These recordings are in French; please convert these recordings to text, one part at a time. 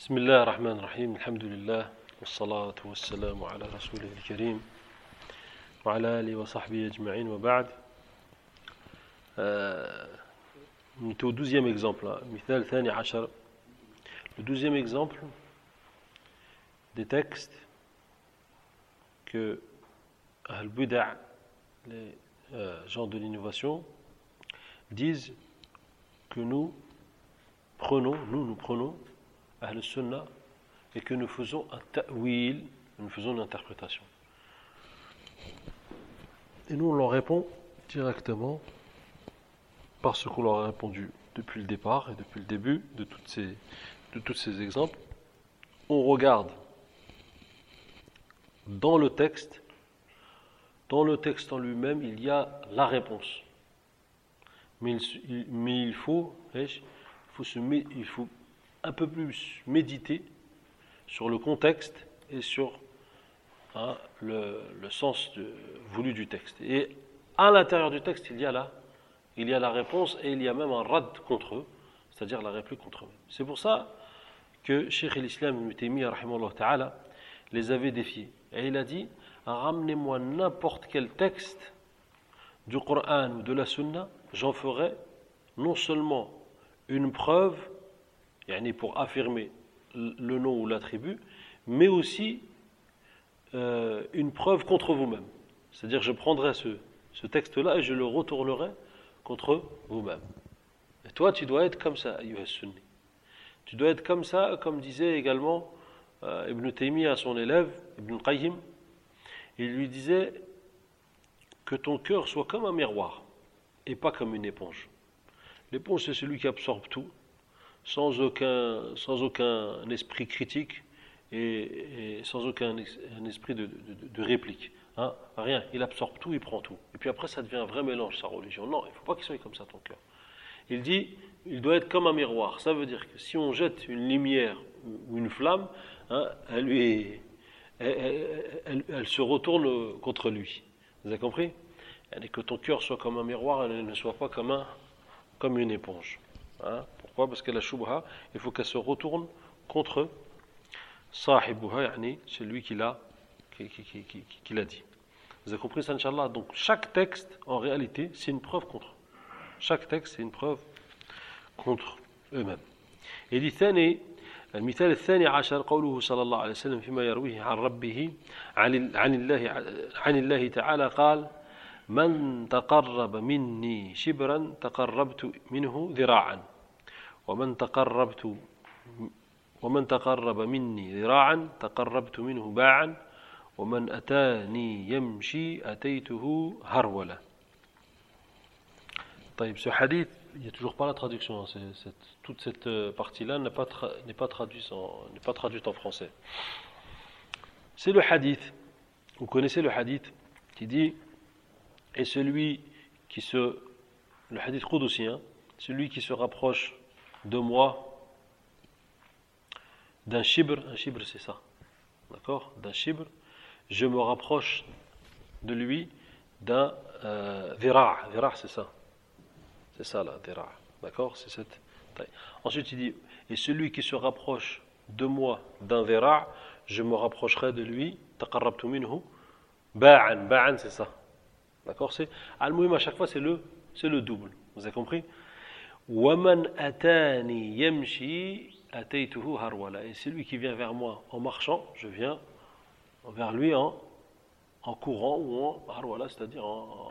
بسم الله الرحمن الرحيم الحمد لله والصلاة والسلام على رسوله الكريم وعلى آله وصحبه أجمعين وبعد. On était au 12e exemple, مثال ثاني عشر. Le 12e exemple des textes que Al-Bida', les gens de l'innovation, disent que nous prenons Ahl-Sunnah et que nous faisons un ta'wil, nous faisons une interprétation. Et nous on leur répond directement par ce qu'on leur a répondu depuis le départ et depuis le début de tous ces exemples. On regarde dans le texte en lui-même, il y a la réponse. Mais il faut un peu plus méditer sur le contexte et sur le sens voulu du texte. Et à l'intérieur du texte, il y a la réponse et il y a même un rad contre eux, c'est-à-dire la réplique contre eux. C'est pour ça que Cheikh l'Islam Ibn Taymiyyah rahimahullah ta'ala les avait défiés. Et il a dit, ramenez-moi n'importe quel texte du Coran ou de la Sunna, j'en ferai non seulement une preuve, pour affirmer le nom ou l'attribut, mais aussi une preuve contre vous-même. C'est-à-dire je prendrai ce texte-là et je le retournerai contre vous-même. Et toi, tu dois être comme ça, ayyuha sunni. Tu dois être comme ça, comme disait également Ibn Taymiyyah à son élève, Ibn Qayyim. Il lui disait que ton cœur soit comme un miroir et pas comme une éponge. L'éponge, c'est celui qui absorbe tout, sans aucun esprit critique et sans aucun esprit de réplique. Rien, il absorbe tout, il prend tout. Et puis après, ça devient un vrai mélange, sa religion. Non, il ne faut pas qu'il soit comme ça, ton cœur. Il dit, il doit être comme un miroir. Ça veut dire que si on jette une lumière ou une flamme, elle se retourne contre lui. Vous avez compris ? Que ton cœur soit comme un miroir, elle ne soit pas comme une éponge. Pourquoi ? Parce que la shubha, il faut qu'elle se retourne contre sahibuha, celui qui l'a dit. Vous avez compris ça, Inch'Allah ? Donc chaque texte, en réalité, c'est une preuve contre eux. Chaque texte, c'est une preuve contre eux-mêmes. Et dit المثال الثاني عشر قوله صلى الله عليه وسلم فيما يرويه عن ربه عن الله تعالى قال من تقرب مني شبرا تقربت منه ذراعا ومن تقرب مني ذراعا تقربت منه باعا ومن أتاني يمشي أتيته هرولة. طيب, ce hadith, il n'y a toujours pas la traduction. Toute cette partie-là n'est pas traduite en français. C'est le hadith. Vous connaissez le hadith qui dit, et le hadith Qudsi, celui qui se rapproche de moi d'un shibr, un shibr c'est ça, d'accord, d'un shibr, je me rapproche de lui d'un dhira', c'est ça là, dhira', d'accord, c'est cette taille. Ensuite il dit, et celui qui se rapproche de moi d'un dhira', je me rapprocherai de lui, taqarrabtu minhu ba'an, c'est ça, d'accord, c'est al-muhim, à chaque fois c'est le double, vous avez compris. وَمَنْ أَتَانِي يَمْشِي أَتَيْتُهُ هَرْوَلًا. Et celui qui vient vers moi en marchant, je viens vers lui en courant ou en harwala, c'est-à-dire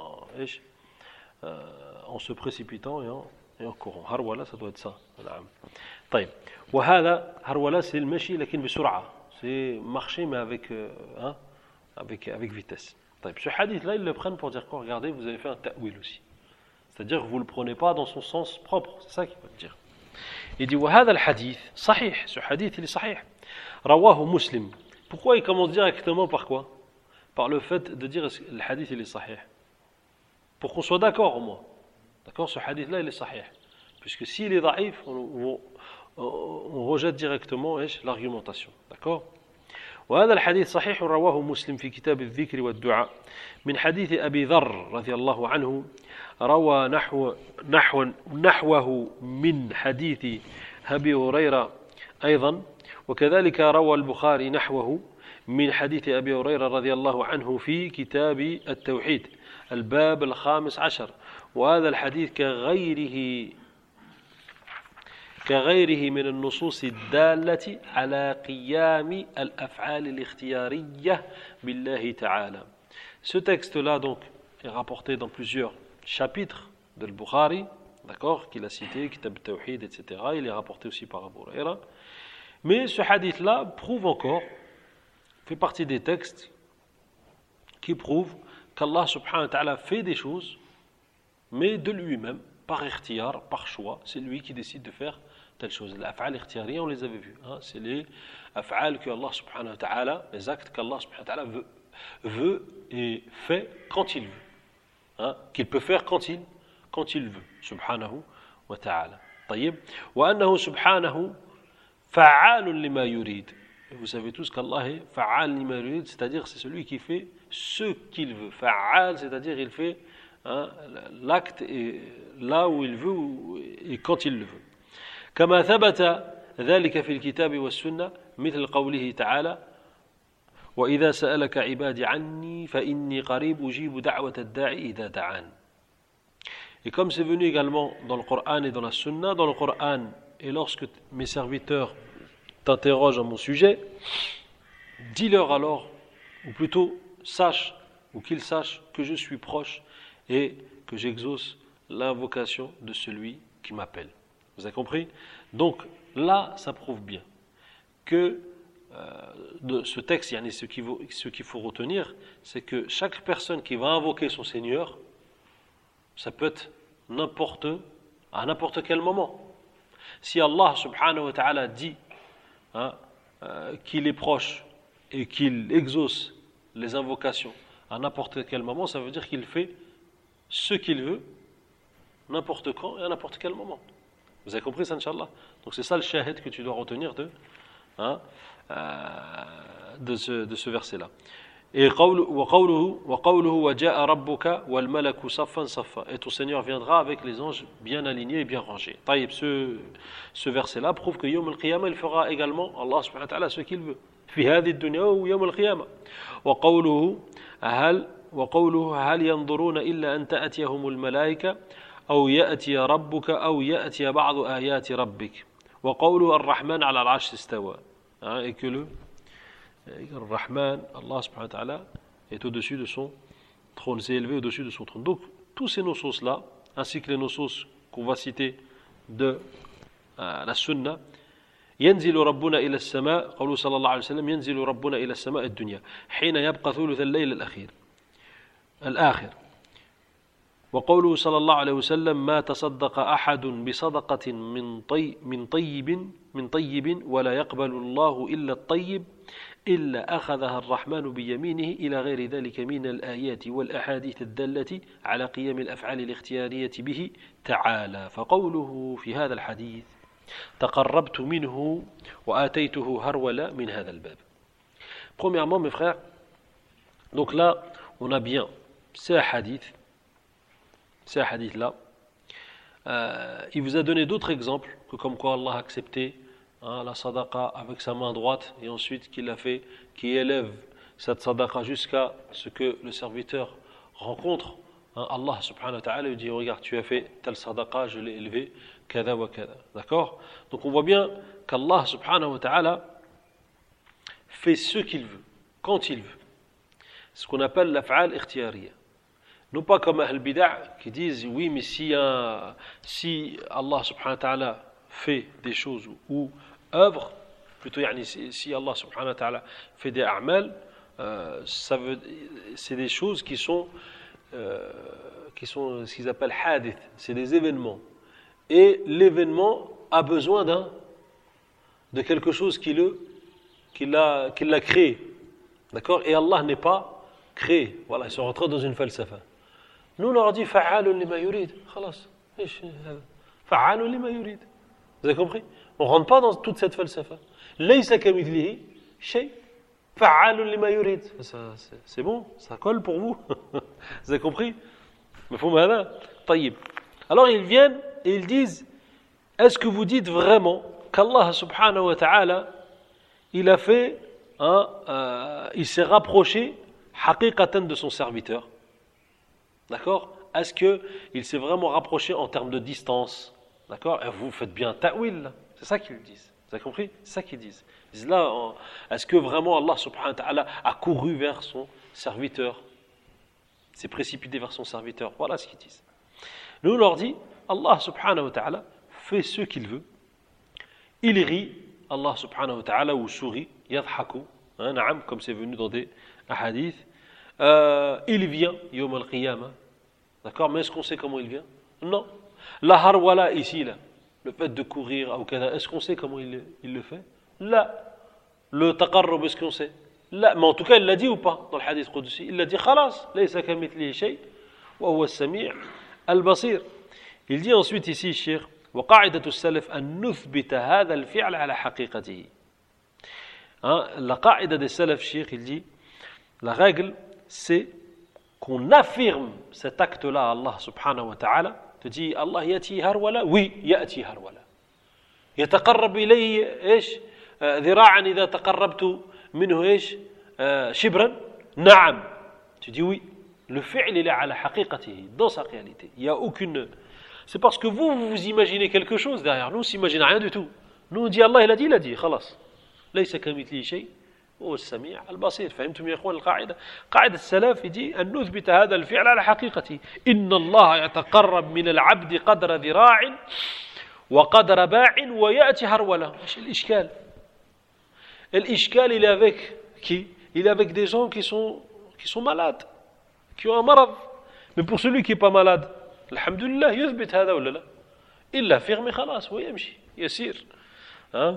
en se précipitant et en courant. Harwala, ça doit être ça. طيب. وهذا harwala, c'est le mashi لكن بسرعة. C'est marcher mais avec vitesse. طيب. Ce hadith-là, ils le prennent pour dire quoi ? Regardez, vous avez fait un ta'wil aussi. C'est-à-dire que vous ne le prenez pas dans son sens propre. C'est ça qu'il veut dire. Il dit وهذا الحديث صحيح. Ce hadith, il est sahih. رواه مسلم. Pourquoi il commence directement par quoi ? Par le fait de dire que le hadith, il est sahih. Pour qu'on soit d'accord au moins. D'accord ? Ce hadith-là, il est sahih. Puisque s'il est daïf, on rejette directement l'argumentation. D'accord ? وهذا الحديث صحيح رواه مسلم في كتاب الذكر والدعاء من حديث أبي ذر رضي الله عنه روى نحوه من حديث أبي هريرة أيضا وكذلك روى البخاري نحوه من حديث أبي هريرة رضي الله عنه في كتاب التوحيد الباب الخامس عشر. وهذا الحديث كغيره من النصوص الدالة على قيام الأفعال الاختيارية بالله تعالى. Ce texte-là donc est rapporté dans plusieurs chapitres de Bukhari, d'accord, qu'il a cité, Kitab al-Tawhid, etc. Il est rapporté aussi par Abu Huraira. Mais ce hadith-là prouve encore, fait partie des textes qui prouvent qu'Allah subhanahu wa ta'ala fait des choses, mais de lui-même, par ikhtiyar, par choix, c'est lui qui décide de faire telle chose. Les af'al ikhtiyariya, on les avait vus, hein, c'est les af'al que Allah subhanahu wa ta'ala, les actes qu'Allah subhanahu wa ta'ala veut et fait quand il veut, hein, qu'il peut faire quand il veut, subhanahu wa ta'ala. طيب. وأنه سبحانه فعال لما يريد. Vous savez tous qu'Allah est fa'al lima yurid, c'est-à-dire c'est celui qui fait ce qu'il veut. Fa'al, c'est-à-dire il fait, hein, l'acte et là où il veut et quand il le veut. كما ثبت ذلك في الكتاب والسنة مثل قوله تعالى وإذا سألك عبادي عني فإني قريب أجيب دعوة الداعي إذا دعان. Et comme c'est venu également dans le Coran et dans la Sunna, dans le Coran, et lorsque mes serviteurs t'interrogent à mon sujet, dis-leur alors, ou plutôt sache, ou qu'ils sachent que je suis proche et que j'exauce l'invocation de celui qui m'appelle. Vous avez compris? Donc là, ça prouve bien que de ce texte, ce qu'il faut retenir, c'est que chaque personne qui va invoquer son Seigneur, ça peut être à n'importe quel moment. Si Allah subhanahu wa ta'ala dit, hein, qu'il est proche et qu'il exauce les invocations à n'importe quel moment, ça veut dire qu'il fait ce qu'il veut n'importe quand et à n'importe quel moment. Vous avez compris ça, Inch'Allah? Donc c'est ça le shahid que tu dois retenir de ce verset-là. Et et ton Seigneur viendra avec les anges bien alignés et bien rangés. Ce verset-là prouve que Yawm al-Qiyamah, il fera également, Allah subhanahu wa ta'ala, ce qu'il veut. في هذه الدنيا ويوم القيامة. وقوله هل ينظرون إلا أن تأتيهم الملائكة أو يأتي ربك أو يأتي بعض آيات ربك. وقوله الرحمن على العرش استوى. Et que le Rahman, Allah subhanahu wa ta'ala, est au-dessus de son trône, s'est élevé au-dessus de son trône. Donc, tous ces nosos-là, ainsi que les nosos qu'on va citer de la sunna, ينزل ربنا إلى السماء قوله صلى الله عليه وسلم ينزل ربنا إلى السماء الدنيا حين يبقى ثلث الليل الآخر وقوله صلى الله عليه وسلم ما تصدق أحد بصدقة من طيب ولا يقبل الله إلا الطيب إلا أخذها الرحمن بيمينه إلى غير ذلك من الآيات والأحاديث الدالة على قيام الأفعال الاختيارية به تعالى. فقوله في هذا الحديث تقربت منه وآتيته هرولا من هذا الباب. Premièrement, mes frères, donc là, on a bien ces hadiths-là. Il vous a donné d'autres exemples que comme quoi Allah a accepté, hein, la sadaqa avec sa main droite et ensuite qu'il a fait, qui élève cette sadaqa jusqu'à ce que le serviteur rencontre, hein, Allah subhanahu wa ta'ala lui dit regarde, tu as fait telle sadaqa, je l'ai élevé kada wa kada. D'accord? Donc on voit bien qu'Allah subhanahu wa ta'ala fait ce qu'il veut, quand il veut. Ce qu'on appelle l'af'al ikhtiyariya. Non pas comme Ahl Bid'a qui disent oui, mais si Allah subhanahu wa ta'ala fait des choses ou œuvre, plutôt si Allah subhanahu wa ta'ala fait des a'mal, c'est des choses qui sont ce qu'ils appellent hadith, c'est des événements. Et l'événement a besoin de quelque chose qui l'a créé. D'accord? Et Allah n'est pas créé. Voilà, ils sont rentrés dans une falsafa. Nous, on leur dit fa'alun lima yurid. Khalas. Fa'alun lima yurid. Vous avez compris? On ne rentre pas dans toute cette falsafa. Laysa kamithlihi shay. Fa'alun lima yurid. C'est bon, ça colle pour vous. Vous avez compris? Mafhoum hada? Tayyib. Alors ils viennent et ils disent est-ce que vous dites vraiment qu'Allah subhanahu wa ta'ala il a fait, il s'est rapproché haqiqatan de son serviteur. D'accord? Est-ce qu'il s'est vraiment rapproché en termes de distance? D'accord? Et vous faites bien ta'wil, c'est ça qu'ils disent. Vous avez compris? C'est ça qu'ils disent. Ils disent là, est-ce que vraiment Allah subhanahu wa ta'ala a couru vers son serviteur? S'est précipité vers son serviteur. Voilà ce qu'ils disent. Nous, on leur dit, Allah subhanahu wa ta'ala fait ce qu'il veut. Il rit, Allah subhanahu wa ta'ala, ou sourit, yadhaku, na'am, comme c'est venu dans des hadiths. Il vient, yawm al-qiyamah. D'accord? Mais est-ce qu'on sait comment il vient? Non. La harwala ici, là, le fait de courir, est-ce qu'on sait comment il le fait? Là. Le taqarrub, est-ce qu'on sait? Là. Mais en tout cas, il l'a dit ou pas dans le hadith Qudsi? Il l'a dit, khalas, laysa kamithlihi shay, wa huwa as-sami' al-basir. Il dit ensuite ici, Cheikh, وقاعدة السلف أن نثبت هذا الفعل على حقيقته. La qaïda des salaf, Cheikh, il dit, la règle, c'est qu'on affirme cet acte-là à Allah subhanahu wa ta'ala. Tu dis, Allah yati harwala? Oui, yati harwala. يتقرب إليه إيش؟ ذراعا إذا تقربت منه إيش؟ شبرا؟ نعم. Tu dis oui. Le fi'l, il est à la haqiqatihi, dans sa réalité. Il n'y a aucune... C'est parce que vous imaginez quelque chose derrière. Nous, on ne s'imagine rien du tout. Nous, on dit Allah, il a dit, خلاص. ليس كمثله شيء هو السميع البصير. فهمتم يا إخوان القاعدة؟ قاعدة السلف يجي أن نثبت هذا الفعل على حقيقته. إن الله يتقرب من العبد قدر ذراع وقدر باع ويأتي هرولة. إيش الإشكال؟ الإشكال il est avec qui? Il est avec des gens qui sont malades, qui ont un marad. Mais pour celui qui n'est pas malade, alhamdulillah, يثبت هذا ولا لا؟ Il l'affirme et خلاص ويمشي يسير. Hein?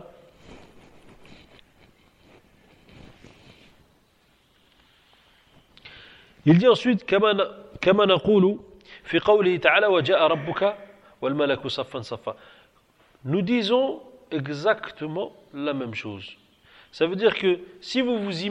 Il dit ensuite كما نقول في قوله تعالى وجاء ربك والملك صفا صفا. Nous disons exactement la même chose. Ça veut dire que si vous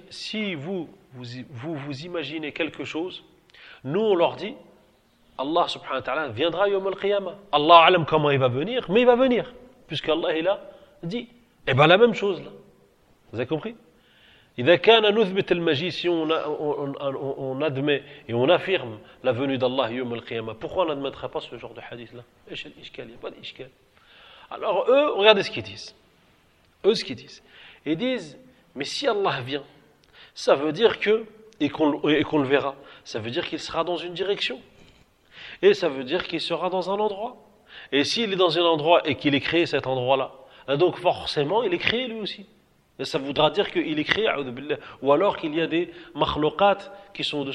imaginez quelque chose, nous on leur dit Allah subhanahu wa ta'ala viendra yawm al-qiyamah. Allah alam comment il va venir, mais il va venir puisque Allah il a dit. Et bien la même chose là. Vous avez compris? إذا كان نثبت المجيء, si on admet et on affirme la venue d'Allah yawm al-qiyamah, pourquoi on n'admettrait pas ce genre de hadith là? إيش الإشكال? Il n'y a pas d'ishkal. Alors eux, regardez ce qu'ils disent. Ils disent, mais si Allah vient, ça veut dire que, et qu'on le verra, ça veut dire qu'il sera dans une direction. Et ça veut dire qu'il sera dans un endroit. Et s'il est dans un endroit et qu'il est créé cet endroit-là, donc forcément il est créé lui aussi. Et ça voudra dire qu'il est créé, ou alors qu'il y a des makhlouqat qui sont de...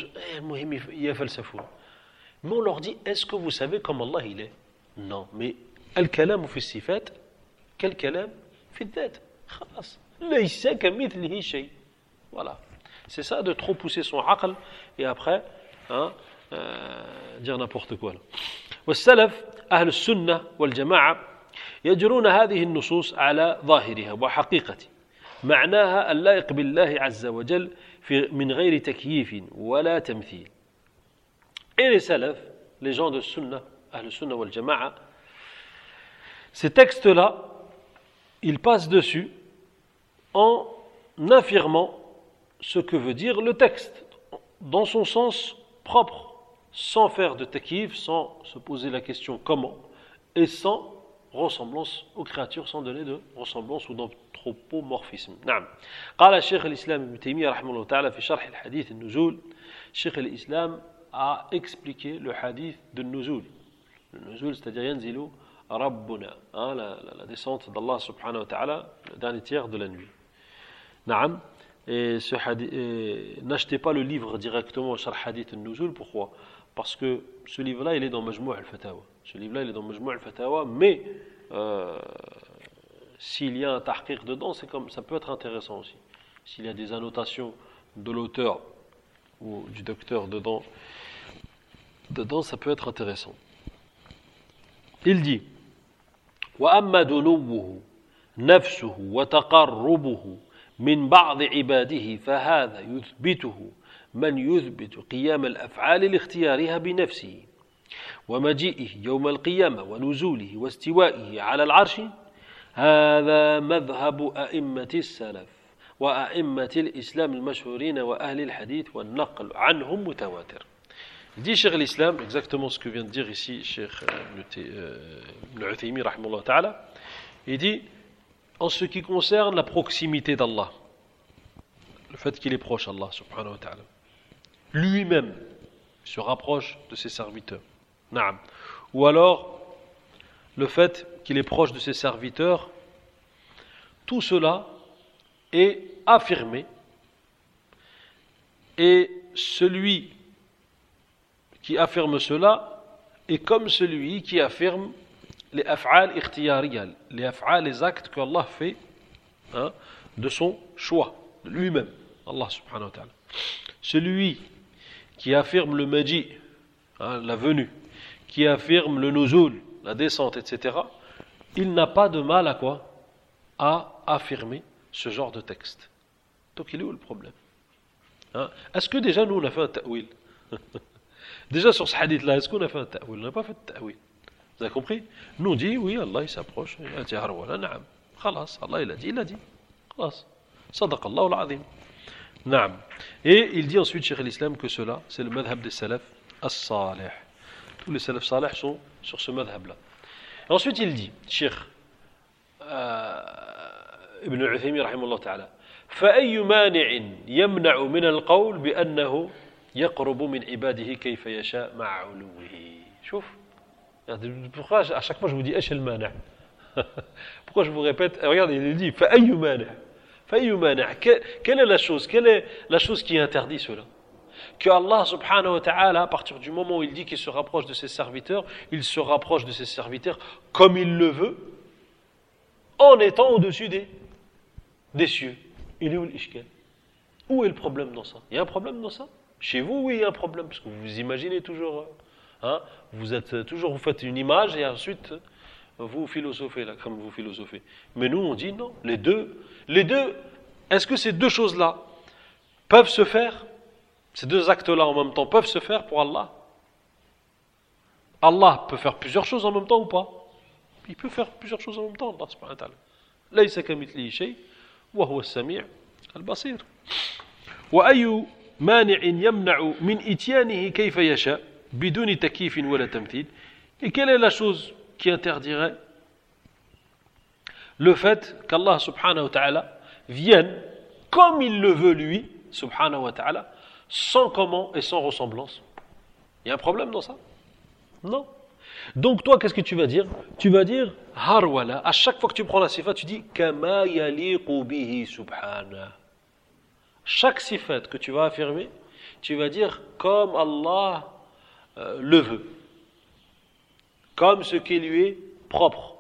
Mais on leur dit, est-ce que vous savez comment Allah il est? Non, mais al-kalam fi sifat, quel kalam fi dhat. Khalas. Laysa kamithlihi shay. Voilà. C'est ça de trop pousser son aql et après dire n'importe quoi. والسلف أهل السنة والجماعة يجرون هذه النصوص على ظاهرها وحقيقته معناها اللائق بالله عز وجل من غير تكييف ولا تمثيل. Et les salaf, les gens de sunna, أهل السنة والجماعة, ces textes-là, ils passent dessus en affirmant ce que veut dire le texte, dans son sens propre, sans faire de takyif, sans se poser la question comment, et sans ressemblance aux créatures, sans donner de ressemblance ou d'anthropomorphisme. نعم. قال الشيخ الإسلام ابن تيمية رحمه الله تعالى في شرح الحديث النزول. الشيخ الإسلام a expliqué le hadith de Nuzul. Le Nuzul, c'est-à-dire ينزل ربنا, la descente d'Allah subhanahu wa ta'ala, le dernier tiers de la nuit. Naam. Et n'achetez pas le livre directement, Sharh Hadith al-Nuzul. Pourquoi? Parce que ce livre-là, il est dans Majmou' al-Fatawa. Mais s'il y a un tahqiq dedans, ça peut être intéressant aussi. S'il y a des annotations de l'auteur ou du docteur dedans, ça peut être intéressant. Il dit وأما دنوه نفسه وتقربه من بعض عباده فهذا يثبته من يثبت قيام الأفعال لاختيارها بنفسه ومجيئه يوم القيامة ونزوله واستوائه على العرش هذا مذهب أئمة السلف وأئمة الإسلام المشهورين وأهل الحديث والنقل عنهم متواتر. Il dit Cheikh l'Islam, exactement ce que vient de dire ici Cheikh Ibn Uthaymin rahimahullah ta'ala. Il dit, en ce qui concerne la proximité d'Allah, le fait qu'il est proche Allah subhanahu wa ta'ala, lui-même se rapproche de ses serviteurs. Naam. Ou alors, le fait qu'il est proche de ses serviteurs, tout cela est affirmé. Et celui qui affirme cela est comme celui qui affirme les af'al ikhtiyariya, les af'al, les actes que Allah fait de son choix, de lui-même, Allah subhanahu wa ta'ala. Celui qui affirme le maji, la venue, qui affirme le nuzul, la descente, etc., il n'a pas de mal à quoi? À affirmer ce genre de texte. Donc il est où le problème? Est-ce que déjà nous on a fait un ta'wil? Déjà sur ce hadith-là, est-ce qu'on a fait un ta'wil? On n'a pas fait de ta'wil. Vous avez compris? Nous on dit, oui, Allah il s'approche. Il a dit, harwala, na'am. Khalas, Allah il a dit. Khalas. Sadaq Allah al-azim. Na'am. Et il dit ensuite, Cheikh l'Islam, que cela, c'est le madhab des salaf as-salih. Tous les salaf salih sont sur ce madhab-là. Et ensuite il dit, Cheikh Ibn Uthaymin rahimahullah ta'ala, فأي مانع يمنع من القول بأنه يقرب من عباده كيف يشاء مع علوه. شوف. Pourquoi à chaque fois je vous dis ايش المانع? Pourquoi je vous répète? Regardez, il dit فأي مانع. Quelle est la chose qui interdit cela? Que Allah subhanahu wa ta'ala, à partir du moment où il dit qu'il se rapproche de ses serviteurs, il se rapproche de ses serviteurs comme il le veut, en étant au-dessus des cieux. Il est où l'ishkal? Où est le problème dans ça? Il y a un problème dans ça? Chez vous, oui, il y a un problème, parce que vous imaginez toujours, vous faites une image et ensuite vous philosophez là, comme vous philosophez. Mais nous, on dit non. Les deux, est-ce que ces deux choses-là peuvent se faire? Ces deux actes-là en même temps peuvent se faire pour Allah? Allah peut faire plusieurs choses en même temps ou pas? Il peut faire plusieurs choses en même temps, Allah subhanahu wa ta'ala. Laysa kamithlihi shay wa huwa as-sami' al-basir. Wa ayyu mani'in yamna'u min ityanihi kayfa yasha biduni takyif wala tamthil. Et quelle est la chose qui interdirait le fait qu'Allah subhanahu wa ta'ala vienne comme il le veut lui, subhanahu wa ta'ala, sans comment et sans ressemblance? Il y a un problème dans ça? Non. Donc toi, qu'est-ce que tu vas dire? Tu vas dire harwala. À chaque fois que tu prends la sifa, tu dis kama yaliqu bihi subhana. Chaque sifat que tu vas affirmer, tu vas dire comme Allah le veut, comme ce qui lui est propre.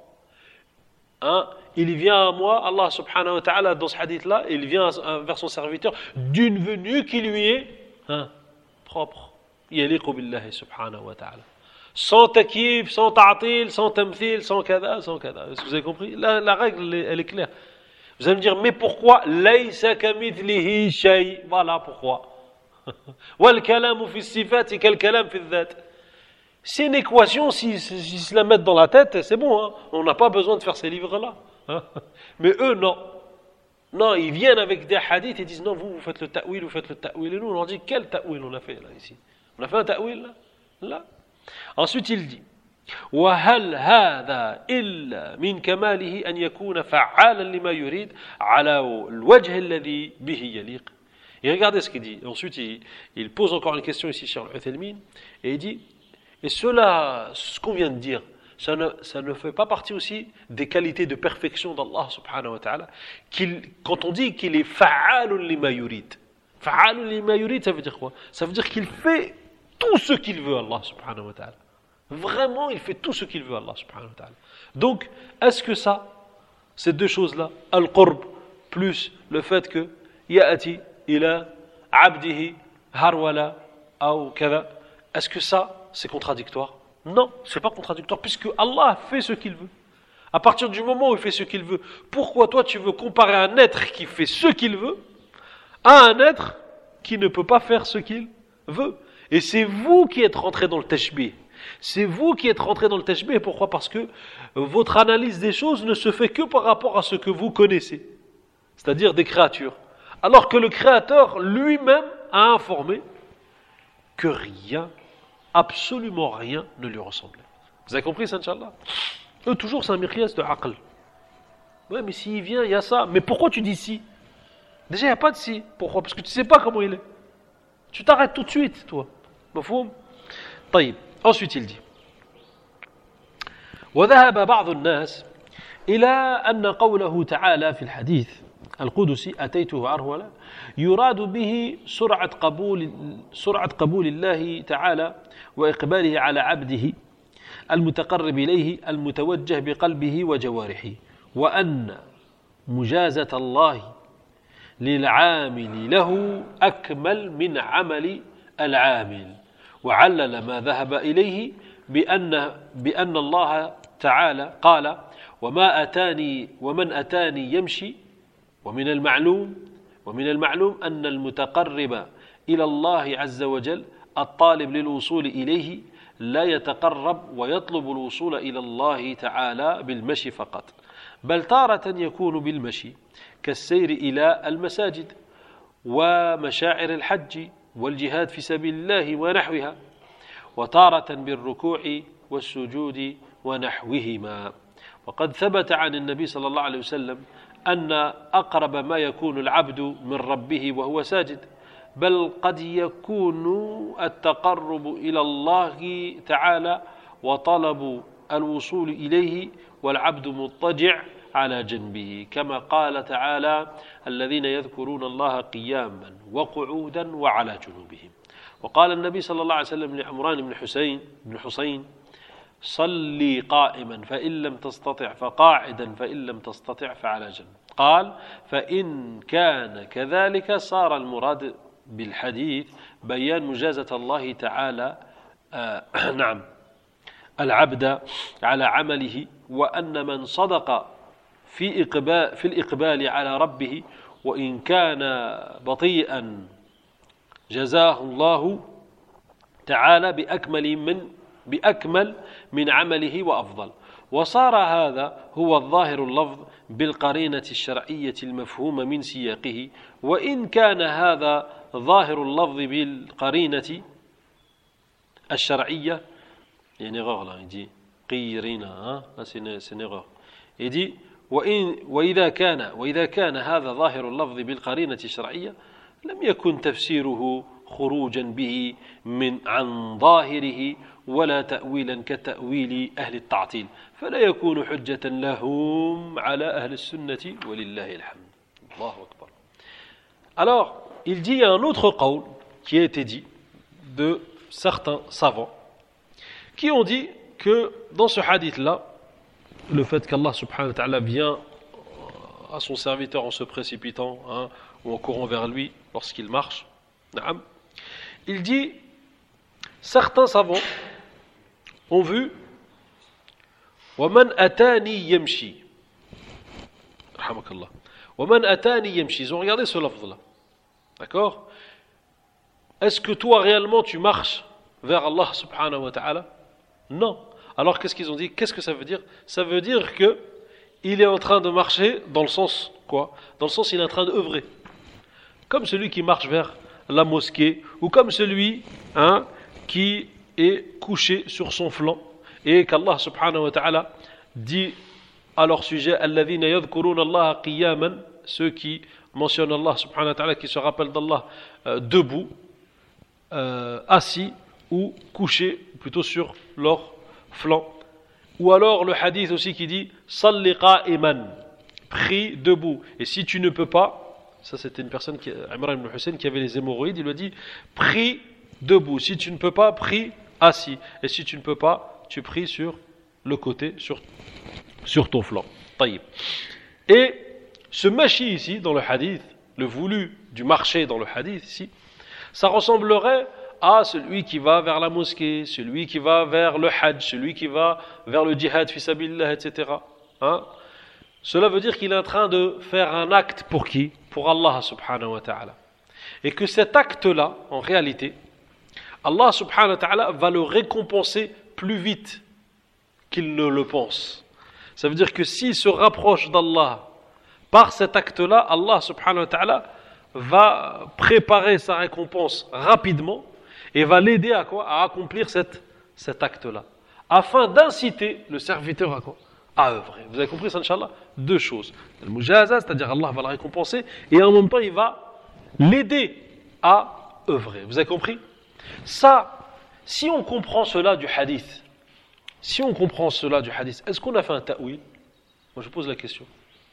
Il vient à moi, Allah subhanahu wa ta'ala, dans ce hadith-là, il vient vers son serviteur d'une venue qui lui est propre. Yaliqu billahi subhanahu wa ta'ala. Sans takyif, sans ta'til, sans tamthil, sans kada. Est-ce que vous avez compris? La règle, elle est claire. Vous allez me dire, mais pourquoi? Laysa kamithlihi shay. Voilà pourquoi. Wal kalamu fi sifat kal kalam fi dhat. C'est une équation, si se la mettent dans la tête, c'est bon. On n'a pas besoin de faire ces livres-là. Mais eux, non. Non, ils viennent avec des hadiths et disent, non, vous faites le ta'wil, Et nous, on leur dit, quel ta'wil on a fait là, ici? On a fait un ta'wil là? Ensuite, il dit وهل هذا إلا من كماله أن يكون فعالا لما يريد على الوجه الذي به يليق. Et regardez ce qu'il dit. Ensuite, il pose encore une question ici sur Uthaymin et il dit, et cela, ce qu'on vient de dire, ça ne fait pas partie aussi des qualités de perfection d'Allah subhanahu wa ta'ala, quand on dit qu'il est fa'alun lima yurid. Fa'alun lima yurid, ça veut dire quoi? Ça veut dire qu'il fait tout ce qu'il veut, Allah subhanahu wa ta'ala. Vraiment, il fait tout ce qu'il veut, Allah subhanahu wa ta'ala. Donc, est-ce que ça, ces deux choses-là, al-qurb, plus le fait que ya'ati ila abdihi harwala ou kada, est-ce que ça, c'est contradictoire? Non, c'est pas contradictoire, puisque Allah fait ce qu'il veut. À partir du moment où il fait ce qu'il veut, pourquoi toi tu veux comparer un être qui fait ce qu'il veut à un être qui ne peut pas faire ce qu'il veut? Et c'est vous qui êtes rentrés dans le tashbih. C'est vous qui êtes rentrés dans le tashbih. Pourquoi? Parce que votre analyse des choses ne se fait que par rapport à ce que vous connaissez, c'est-à-dire des créatures. Alors que le Créateur lui-même a informé que rien, absolument rien ne lui ressemblait. Vous avez compris ça, Inch'Allah? Eux, toujours, c'est un miqyas de aql. Ouais, mais s'il vient, il y a ça. Mais pourquoi tu dis si? Déjà, il n'y a pas de si. Pourquoi? Parce que tu ne sais pas comment il est. Tu t'arrêtes tout de suite, toi. Mafhoum? طيب. Ensuite, il dit وذهب بعض الناس إلى أن قوله تعالى في الحديث القدسي أتيته عرولا يراد به سرعة قبول الله تعالى وإقباله على عبده المتقرب إليه المتوجه بقلبه وجوارحه وأن مجازة الله للعامل له أكمل من عمل العامل وعلل ما ذهب إليه بأن الله تعالى قال ومن أتاني يمشي ومن المعلوم أن المتقرب إلى الله عز وجل الطالب للوصول إليه لا يتقرب ويطلب الوصول إلى الله تعالى بالمشي فقط بل تارة يكون بالمشي كالسير إلى المساجد ومشاعر الحج والجهاد في سبيل الله ونحوها وتارة بالركوع والسجود ونحوهما وقد ثبت عن النبي صلى الله عليه وسلم أن أقرب ما يكون العبد من ربه وهو ساجد بل قد يكون التقرب إلى الله تعالى وطلب الوصول إليه والعبد مضطجع على جنبه كما قال تعالى الذين يذكرون الله قياما وقعودا وعلى جنوبهم وقال النبي صلى الله عليه وسلم لعمران بن حسين صلي قائما فإن لم تستطع فقاعدا فإن لم تستطع فعلى جنب قال فإن كان كذلك صار المراد بالحديث بيان مجازة الله تعالى نعم العبد على عمله وأن من صدق في الإقبال على ربه وإن كان بطيئا جزاه الله تعالى بأكمل من عمله وأفضل وصار هذا هو الظاهر اللفظ بالقرينة الشرعية المفهومة من سياقه وإن كان هذا ظاهر اللفظ بالقرينة الشرعية يعني غغلا يجي قيرنا سنغغ يجي وإذا كان هذا ظاهر اللفظ بالقرينة الشرعية لم يكن تفسيره خروجا به عن ظاهره ولا تأويلا كتأويل أهل التعطيل فلا يكون حجة لهم على أهل السنة ولله الحمد الله أكبر. Alors, il dit un autre qawl qui a été dit de certains savants qui ont dit que dans ce hadith-là, le fait qu'Allah subhanahu wa ta'ala vient à son serviteur en se précipitant ou en courant vers lui lorsqu'il marche, il dit certains savants ont vu وَمَنْ أَتَانِي يَمْشِي رحمك الله وَمَنْ أَتَانِي يَمْشِي ils ont regardé ce lafz-là, d'accord? Est-ce que toi réellement tu marches vers Allah subhanahu wa ta'ala? Non. Alors qu'est-ce qu'ils ont dit? Qu'est-ce que ça veut dire? Ça veut dire que il est en train de marcher dans le sens quoi? Dans le sens il est en train d'œuvrer. Comme celui qui marche vers la mosquée ou comme celui qui est couché sur son flanc et qu'Allah subhanahu wa ta'ala dit à leur sujet alladhina yadhkuruna Allah qiyaman, ceux qui mentionnent Allah subhanahu wa ta'ala, qui se rappellent d'Allah debout, assis ou couchés plutôt sur leur flanc. Ou alors le hadith aussi qui dit salli qa'iman, prie debout. Et si tu ne peux pas, ça c'était une personne Imran ibn Hussein qui avait les hémorroïdes, il lui a dit prie debout, si tu ne peux pas, prie assis, et si tu ne peux pas, tu pries sur le côté, sur ton flanc. Taïb. Et ce machi ici dans le hadith, le voulu du marché dans le hadith ici, ça ressemblerait à celui qui va vers la mosquée, celui qui va vers le hajj, celui qui va vers le djihad fi sabilillah, etc. Cela veut dire qu'il est en train de faire un acte pour qui? Pour Allah subhanahu wa ta'ala. Et que cet acte-là, en réalité, Allah subhanahu wa ta'ala va le récompenser plus vite qu'il ne le pense. Ça veut dire que s'il se rapproche d'Allah par cet acte-là, Allah subhanahu wa ta'ala va préparer sa récompense rapidement et va l'aider à quoi? À accomplir cet acte-là. Afin d'inciter le serviteur à quoi? À œuvrer. Vous avez compris ça, Inch'Allah? Deux choses. Le mujaza, c'est-à-dire Allah va le récompenser et en même temps il va l'aider à œuvrer. Vous avez compris? Ça, si on comprend cela du hadith, est-ce qu'on a fait un ta'wil? Moi je pose la question.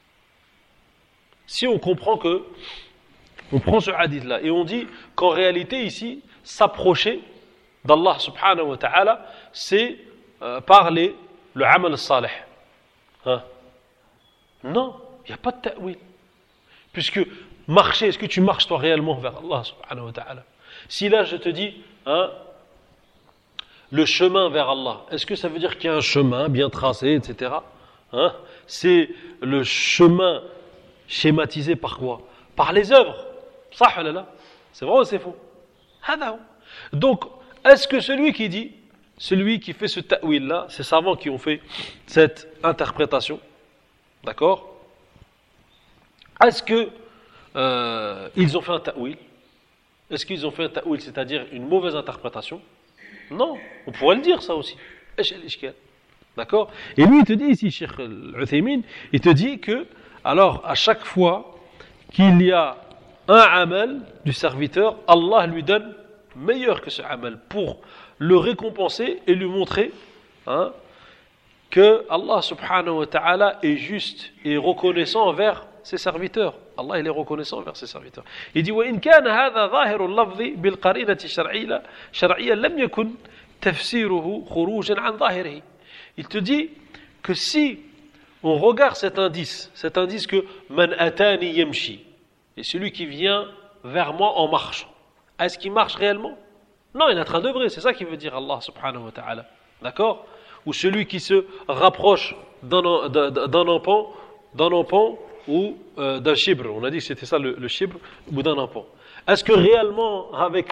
Si on comprend que, on prend ce hadith-là et on dit qu'en réalité ici, s'approcher d'Allah subhanahu wa ta'ala, c'est parler le amal salih. Hein? Non, il n'y a pas de ta'wil. Puisque marcher, est-ce que tu marches toi réellement vers Allah subhanahu wa ta'ala? Si là je te dis, hein, le chemin vers Allah, est-ce que ça veut dire qu'il y a un chemin bien tracé, etc. Hein? C'est le chemin schématisé par quoi? Par les œuvres. Sah là là. C'est vrai ou c'est faux? Donc, est-ce que celui qui fait ce ta'wil-là, ces savants qui ont fait cette interprétation, d'accord? Est-ce que ils ont fait un ta'wil? Est-ce qu'ils ont fait un ta'wil, c'est-à-dire une mauvaise interprétation? Non, on pourrait le dire ça aussi. D'accord? Et lui, il te dit ici, Cheikh Al-Uthaymin, il te dit que, alors, à chaque fois qu'il y a un amal du serviteur, Allah lui donne meilleur que ce amal pour le récompenser et lui montrer, hein, que Allah subhanahu wa ta'ala est juste et reconnaissant envers ses serviteurs. Allah il est reconnaissant envers ses serviteurs. Il dit وإن كان هذا ظاهر اللفظ بالقرينة الشرعية لم يكن تفسيره خروجا عن ظاهره. Il te dit que si on regarde cet indice que man atani yamshi, et celui qui vient vers moi en marchant, est-ce qu'il marche réellement? Non, il est en train d'œuvrer, c'est ça qu'il veut dire Allah subhanahu wa ta'ala. D'accord? Ou celui qui se rapproche d'un empan ou d'un shibr. On a dit que c'était ça le shibr, ou d'un empan. Est-ce que réellement, avec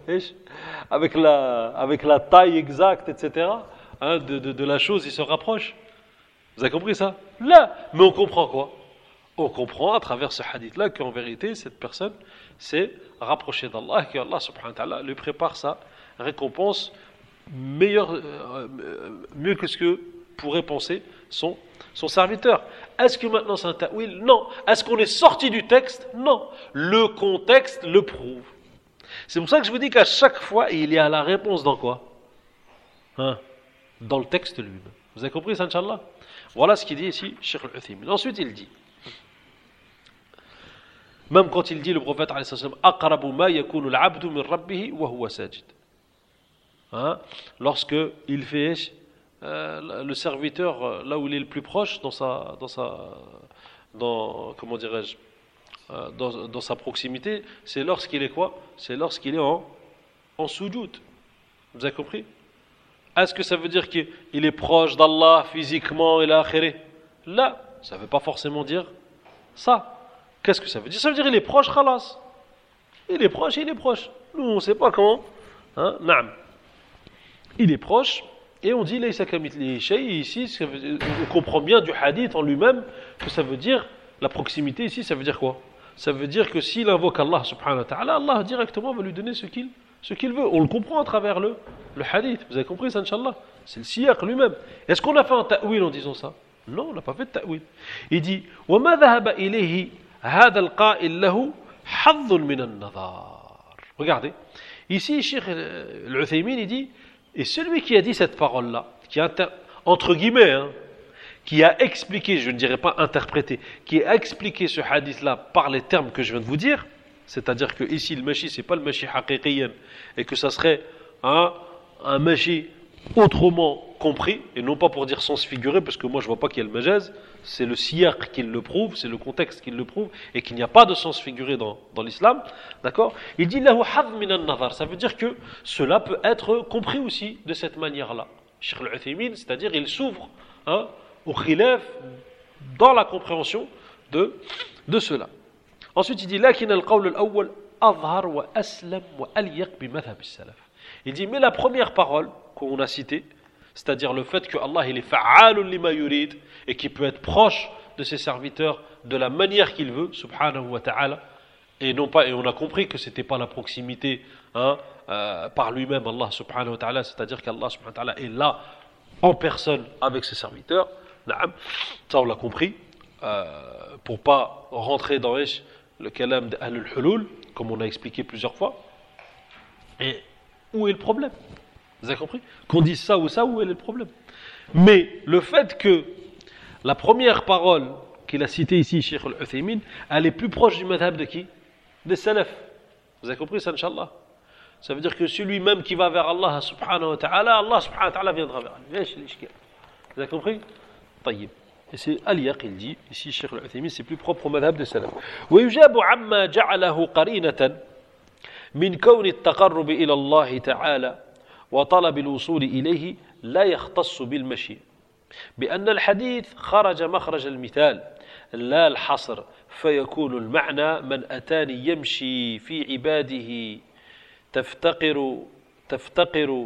la taille exacte, etc., hein, de la chose, il se rapproche? Vous avez compris ça? Là, mais on comprend quoi? On comprend à travers ce hadith-là qu'en vérité, cette personne s'est rapprochée d'Allah et qu'Allah subhanahu wa ta'ala lui prépare sa récompense mieux que ce que pourrait penser son serviteur. Est-ce que maintenant c'est un ta'wil? Non. Est-ce qu'on est sorti du texte? Non. Le contexte le prouve. C'est pour ça que je vous dis qu'à chaque fois, il y a la réponse dans quoi? Hein? Dans le texte lui-même. Vous avez compris ça, Inch'Allah? Voilà ce qu'il dit ici, Cheikh Al-Uthaymin. Ensuite, il dit, même quand il dit, le prophète, aqrabu ma yakunu al-'abdu min rabbih wa huwa sajid. Hein? Lorsque il fait le serviteur là où il est le plus proche dans sa proximité, c'est lorsqu'il est quoi? C'est lorsqu'il est en sujoud. Vous avez compris? Est-ce que ça veut dire qu'il est proche d'Allah physiquement et l'akhiré? Là, ça ne veut pas forcément dire ça. Qu'est-ce que ça veut dire? Ça veut dire qu'il est proche, khalas. Il est proche. Nous, on ne sait pas comment. Hein? Naam. Il est proche, et on dit laysa kamithlihi shay. Ici, on comprend bien du hadith en lui-même que ça veut dire, la proximité ici, ça veut dire quoi? Ça veut dire que s'il invoque Allah subhanahu wa ta'ala, Allah directement va lui donner ce qu'il veut. On le comprend à travers le hadith. Vous avez compris ça, Inch'Allah? C'est le siyaq lui-même. Est-ce qu'on a fait un ta'wil en disant ça? Non, on n'a pas fait de ta'wil. Il dit وَمَا ذَهَبَ إِلَيْهِ هَذَا الْقَائِلْ لَهُ حَظٌّ مِنَ النَّظَارِ. Regardez. Ici, Cheikh Al-Uthaymin, il dit, et celui qui a dit cette parole-là, qui a, entre guillemets, hein, qui a expliqué, je ne dirais pas interprété, qui a expliqué ce hadith-là par les termes que je viens de vous dire, c'est-à-dire que ici le mashi, c'est pas le mashi haqiqiyan, et que ça serait un mashi autrement compris, et non pas pour dire sens figuré, parce que moi je vois pas qu'il y a le majaz, c'est le siyaq qui le prouve, c'est le contexte qui le prouve, et qu'il n'y a pas de sens figuré dans l'islam, d'accord? Il dit lahu hadh min an-nazar, ça veut dire que cela peut être compris aussi de cette manière-là. Cheikh Al-Uthaymin, c'est-à-dire il s'ouvre au khilaf dans la compréhension de cela. Ensuite il dit lakin al-qawl al-awwal azhar wa aslam wa alyaq bi madhhab as-salaf. Il dit mais la première parole qu'on a citée, c'est-à-dire le fait que Allah il est fa'alun lima yurid et qu'il peut être proche de ses serviteurs de la manière qu'il veut, subhanahu wa ta'ala, et non pas, et on a compris que c'était pas la proximité par lui-même, Allah subhanahu wa ta'ala, c'est-à-dire qu'Allah subhanahu wa ta'ala est là en personne avec ses serviteurs. Ça on l'a compris, pour pas rentrer dans le kalam d'Ahlul Hulul, comme on a expliqué plusieurs fois. Et où est le problème? Vous avez compris? Qu'on dise ça ou ça, où est le problème? Mais le fait que la première parole qu'il a citée ici, Cheikh Al-Uthaymin, elle est plus proche du madhab de qui? Des salaf. Vous avez compris ça, Inch'Allah? Ça veut dire que celui même qui va vers Allah subhanahu wa ta'ala, Allah subhanahu wa ta'ala viendra vers lui. Vous avez compris? طيب. Et c'est Al-Yaq, il dit, ici, Cheikh Al-Uthaymin, c'est plus propre au madhab des salaf. ويجاب عما جعله قرينة من كون التقرب إلى الله تعالى وطلب الوصول إليه لا يختص بالمشي بأن الحديث خرج مخرج المثال لا الحصر فيكون المعنى من أتاني يمشي في عباده تفتقر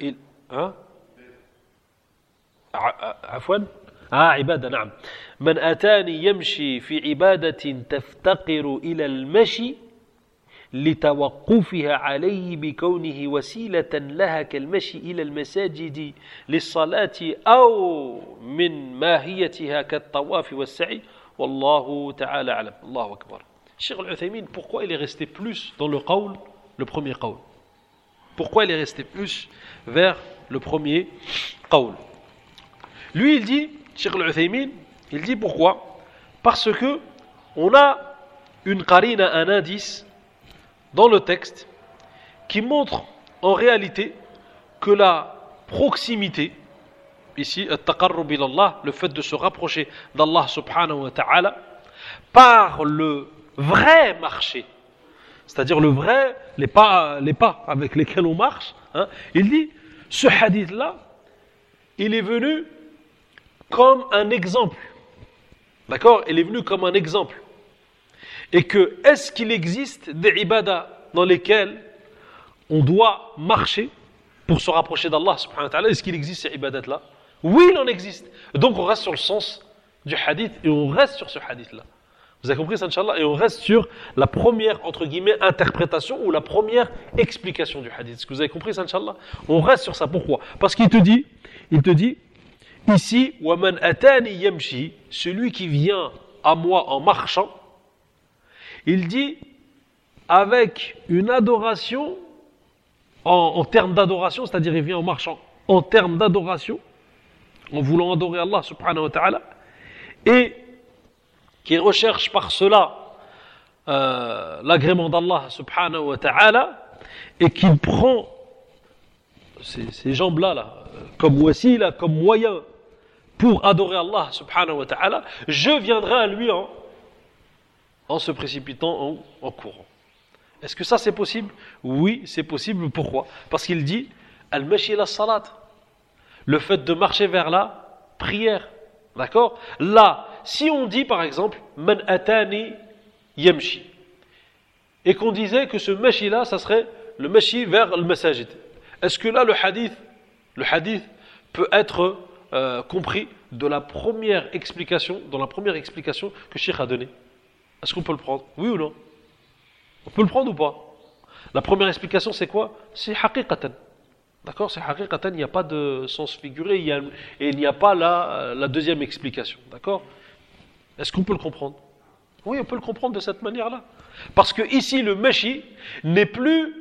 عفوا عبادة نعم من أتاني يمشي في عبادة تفتقر إلى المشي لتوقفها عليه بكونه وسيلة لها كالمشي إلى المساجد للصلاة أو من ماهيتها كالطواف والسعي والله تعالى أعلم. الله أكبر. Cheikh Al-Uthaymin, pourquoi il est resté plus dans le qawl, le premier qawl? Pourquoi il est resté plus vers le premier qawl? Lui, il dit, Cheikh Al-Uthaymin, il dit pourquoi? Parce que on a une qarina, un indice dans le texte qui montre en réalité que la proximité, ici, at-taqarrub ila Allah, le fait de se rapprocher d'Allah subhanahu wa ta'ala, par le vrai marché, c'est-à-dire le vrai, les pas avec lesquels on marche, il dit, ce hadith-là, il est venu comme un exemple. D'accord? Il est venu comme un exemple. Et que, est-ce qu'il existe des ibadah dans lesquels on doit marcher pour se rapprocher d'Allah subhanahu wa ta'ala? Est-ce qu'il existe ces ibadat-là? Oui, il en existe. Donc on reste sur le sens du hadith et on reste sur ce hadith-là. Vous avez compris ça, Inch'Allah? Et on reste sur la première, entre guillemets, interprétation ou la première explication du hadith. Est-ce que vous avez compris ça, Inch'Allah? On reste sur ça. Pourquoi? Parce qu'il te dit ici, وَمَنْ أَتَانِ يَمْشِي, celui qui vient à moi en marchant, il dit avec une adoration, en termes d'adoration, c'est-à-dire il vient en marchant en termes d'adoration, en voulant adorer Allah subhanahu wa ta'ala, et qui recherche par cela l'agrément d'Allah subhanahu wa ta'ala, et qui prend ces jambes-là comme wasila, comme moyen pour adorer Allah subhanahu wa ta'ala, je viendrai à lui en se précipitant en courant. Est-ce que ça c'est possible? Oui, c'est possible. Pourquoi? Parce qu'il dit al-mashi la salat, le fait de marcher vers la prière. D'accord? Là, si on dit par exemple man atani yamshi, et qu'on disait que ce mashi là, ça serait le mashi vers le masajid, est-ce que là le hadith peut être compris dans la première explication que Cheikh a donnée? Est-ce qu'on peut le prendre? Oui ou non? On peut le prendre ou pas? La première explication, c'est quoi? C'est haqiqatan. D'accord? C'est haqiqatan, il n'y a pas de sens figuré, et il n'y a pas la deuxième explication. D'accord? Est-ce qu'on peut le comprendre? Oui, on peut le comprendre de cette manière-là. Parce que ici, le mashi n'est plus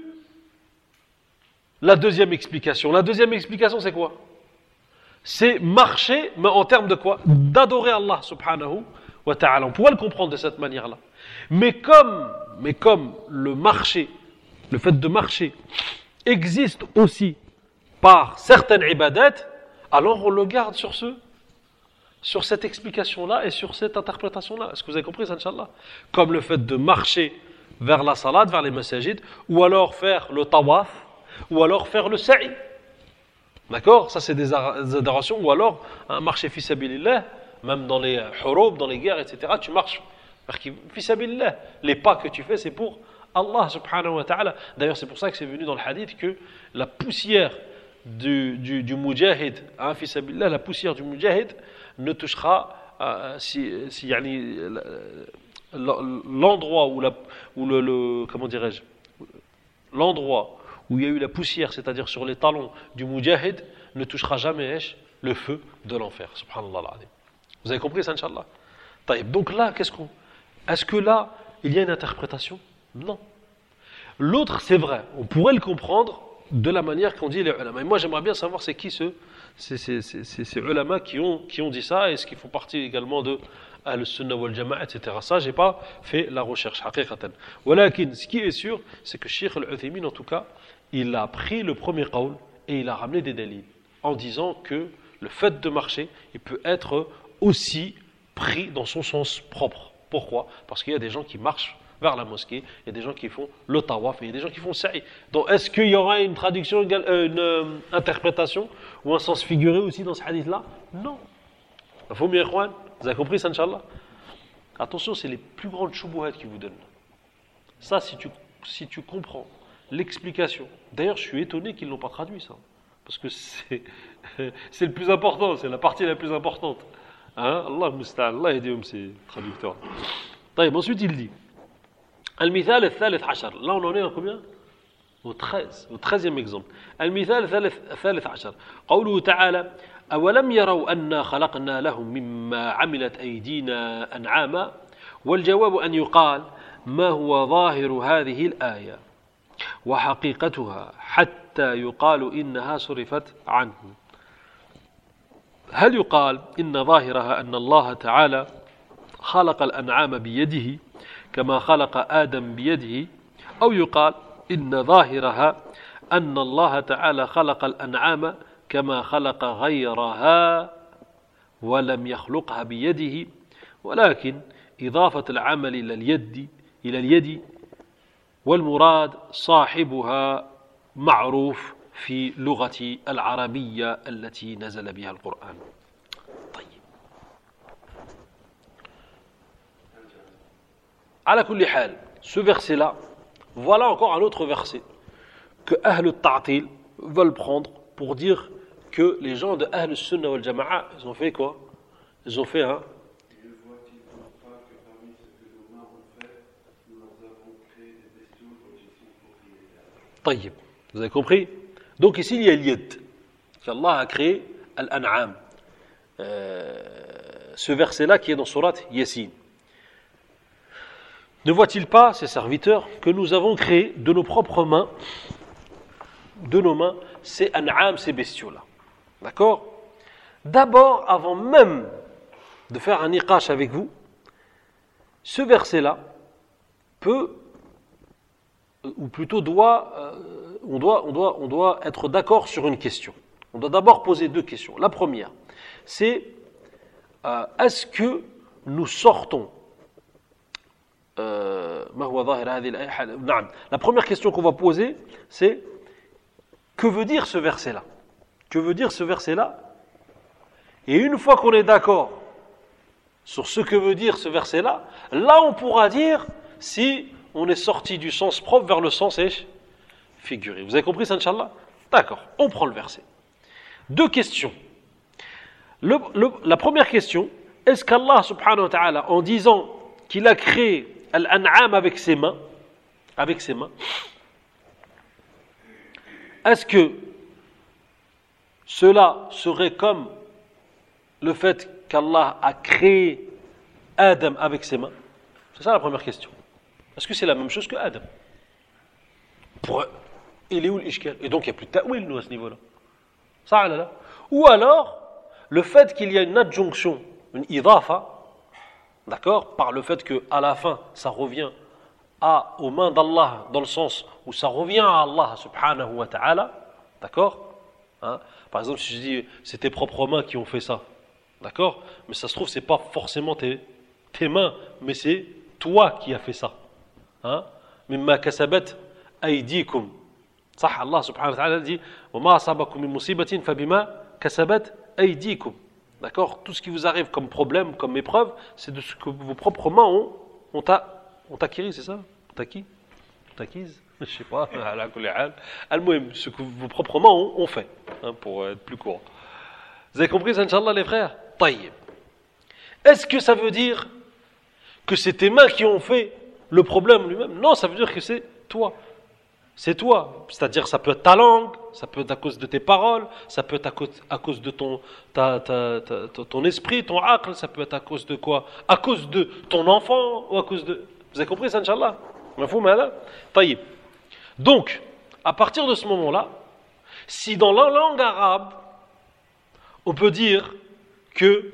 la deuxième explication. La deuxième explication, c'est quoi? C'est marcher, mais en termes de quoi? D'adorer Allah subhanahu wa ta'ala. On pourrait le comprendre de cette manière-là. Mais comme le marché, le fait de marcher, existe aussi par certaines ibadat, alors on le garde sur cette explication-là et sur cette interprétation-là. Est-ce que vous avez compris ça, Inch'Allah? Comme le fait de marcher vers la salat, vers les masajid, ou alors faire le tawaf, ou alors faire le sa'i. D'accord? Ça c'est des adorations, ou alors marcher fi sabilillah, même dans les hurub, dans les guerres, etc. Tu marches fi sabilillah. Les pas que tu fais, c'est pour Allah subhanahu wa ta'ala. D'ailleurs, c'est pour ça que c'est venu dans le hadith que la poussière du mujahid, hein, fi sabilillah, la poussière du mujahid ne touchera yani, l'endroit où comment dirais-je, l'endroit où il y a eu la poussière, c'est-à-dire sur les talons du mujahid, ne touchera jamais le feu de l'enfer. Subhanallah al-azim. Vous avez compris ça, Inch'Allah? Donc là, est-ce que là, il y a une interprétation? Non. L'autre, c'est vrai, on pourrait le comprendre de la manière qu'ont dit les ulama. Et moi, j'aimerais bien savoir c'est qui ces ulama qui ont dit ça, est-ce qu'ils font partie également de Al-Sunnah wal Jama'a, etc. Ça, j'ai pas fait la recherche, haqiqatan. Walakin, ce qui est sûr, c'est que Cheikh Al-Uthaymin, en tout cas, il a pris le premier qawl et il a ramené des dalils en disant que le fait de marcher, il peut être aussi pris dans son sens propre. Pourquoi? Parce qu'il y a des gens qui marchent vers la mosquée, il y a des gens qui font le tawaf, et il y a des gens qui font sa'i. Donc est-ce qu'il y aura une traduction, une interprétation ou un sens figuré aussi dans ce hadith-là? Non. Vous avez compris ça, Inch'Allah? Attention, c'est les plus grandes choubouhats qu'ils vous donnent. Ça, si tu comprends l'explication. D'ailleurs, je suis étonné qu'ils ne l'ont pas traduit, ça. Parce que c'est le plus important, c'est la partie la plus importante. Hein? Allah musta'an, Allah aidez-hum, ces traducteurs. Ensuite, il dit المثال الثالث عشر. Là, on en est en combien? Au 13e exemple. المثال الثالث عشر. قوله تعالى أولم يروا أنا خلقنا لهم مما عملت أيدينا أنعاما والجواب أن يقال ما هو ظاهر هذه الآية وحقيقتها حتى يقال إنها صرفت عنه. هل يقال إن ظاهرها أن الله تعالى خلق الأنعام بيده كما خلق آدم بيده أو يقال إن ظاهرها أن الله تعالى خلق الأنعام كما خلق غيرها ولم يخلقها بيده ولكن إضافة العمل إلى اليد والمراد صاحبها معروف في لغة العربية التي نزل بها القرآن. طيب. على كل حال, ce verset-là, voilà encore un autre verset que Ahl al-Ta'til veulent prendre pour dire que les gens de Ahl al-Sunnah wal Jama'a, ils ont fait quoi? Ils ont fait un... Ne voit-il donc pas que parmi ce que nos mains ont fait, nous leur avons créé des bestiaux dont ils sont propriétaires? Taïb. Vous avez compris? Donc ici, il y a l'yad. Allah a créé al-an'am. Ce verset-là qui est dans Surat Yasin. Ne voit-il pas, ces serviteurs, que nous avons créé de nos propres mains, de nos mains, ces an'am, ces bestiaux-là? D'accord? D'abord, avant même de faire un niqash avec vous, ce verset-là peut, ou plutôt on doit être d'accord sur une question. On doit d'abord poser deux questions. La première, c'est est-ce que nous sortons la première question qu'on va poser, c'est que veut dire ce verset-là? Que veut dire ce verset-là? Et une fois qu'on est d'accord sur ce que veut dire ce verset-là, là on pourra dire si on est sorti du sens propre vers le sens figuré. Vous avez compris ça, Inch'Allah? D'accord, on prend le verset. Deux questions. La première question, est-ce qu'Allah subhanahu wa ta'ala, en disant qu'il a créé Al-An'am avec ses mains, est-ce que cela serait comme le fait qu'Allah a créé Adam avec ses mains? C'est ça la première question. Est-ce que c'est la même chose que Adam? Il est où l'ishkal? Et donc il n'y a plus de ta'wil, nous, à ce niveau-là. Ça, là. Ou alors, le fait qu'il y a une adjonction, une idafa, d'accord, par le fait qu'à la fin, ça revient aux mains d'Allah, dans le sens où ça revient à Allah subhanahu wa ta'ala, d'accord, hein? Par exemple, si je dis c'est tes propres mains qui ont fait ça, d'accord, mais ça se trouve, c'est pas forcément tes mains, mais c'est toi qui as fait ça. Hein? Mimma kasabat aydikum. Ça, Allah subhanahu wa ta'ala dit وَمَا أَصَابَكُم مِّن مُّصِيبَةٍ فَبِمَا كَسَبَتْ أَيْدِيكُم. D'accord? Tout ce qui vous arrive comme problème, comme épreuve, c'est de ce que vos propres mains ont acquis, c'est ça? Ont acquise? Je sais pas, ce que vos propres mains ont fait. hein, pour être plus court. Vous avez compris ça, Inch'Allah, les frères? Taïb. Est-ce que ça veut dire que c'est tes mains qui ont fait le problème lui-même? Non, ça veut dire que c'est toi. C'est toi. C'est-à-dire, ça peut être ta langue, ça peut être à cause de tes paroles, ça peut être à cause de ton esprit, ton aql, ça peut être à cause de quoi? À cause de ton enfant, ou à cause de... Vous avez compris ça, Inch'Allah? Taïb. Donc, à partir de ce moment-là, si dans la langue arabe, on peut dire que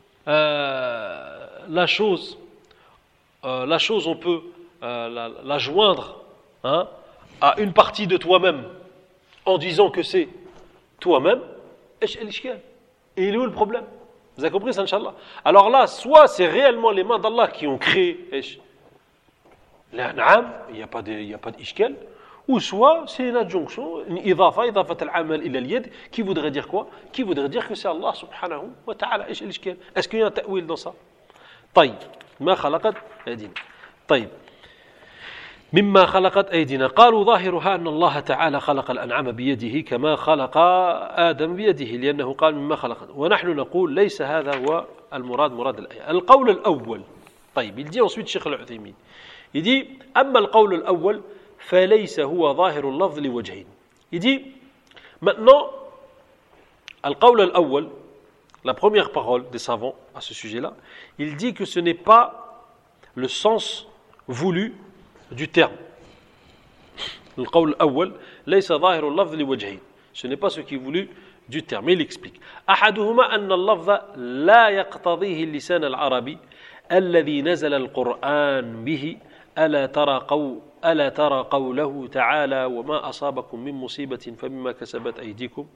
la chose, on peut la joindre, hein, à une partie de toi-même en disant que c'est toi-même, et il est où le problème? Vous avez compris ça, Inch'Allah? Alors là, soit c'est réellement les mains d'Allah qui ont créé l'an'am, il n'y a pas d'ishkal, ou soit c'est une adjonction, une idafat al-amal ila al-yad, qui voudrait dire quoi? Qui voudrait dire que c'est Allah subhanahu wa ta'ala. Est-ce qu'il y a un ta'wil dans ça? طيب ما خلقت أيدينا. طيب مما خلقت أيدينا قالوا ظاهرها أن الله تعالى خلق الأنعام بيده كما خلق آدم بيده لأنه قال مما خلقت ونحن نقول ليس هذا هو مراد الآية. القول الأول. طيب il dit ensuite Cheikh Al-Uthaymin, il dit أما القول الأول فليس هو ظاهر اللفظ لوجهين. Il dit maintenant القول الأول, la première parole des savants à ce sujet-là, il dit que ce n'est pas le sens voulu du terme. القول الأول ليس ظاهر اللفظ لوجهين. Ce n'est pas ce qui est voulu du terme. Il explique. أحدهما أن اللفظ لا يقتضيه اللسان العربي الذي نزل القرآن به ألا ترى قوله تعالى وما أصابكم من مصيبة فمما كسبت أيديكم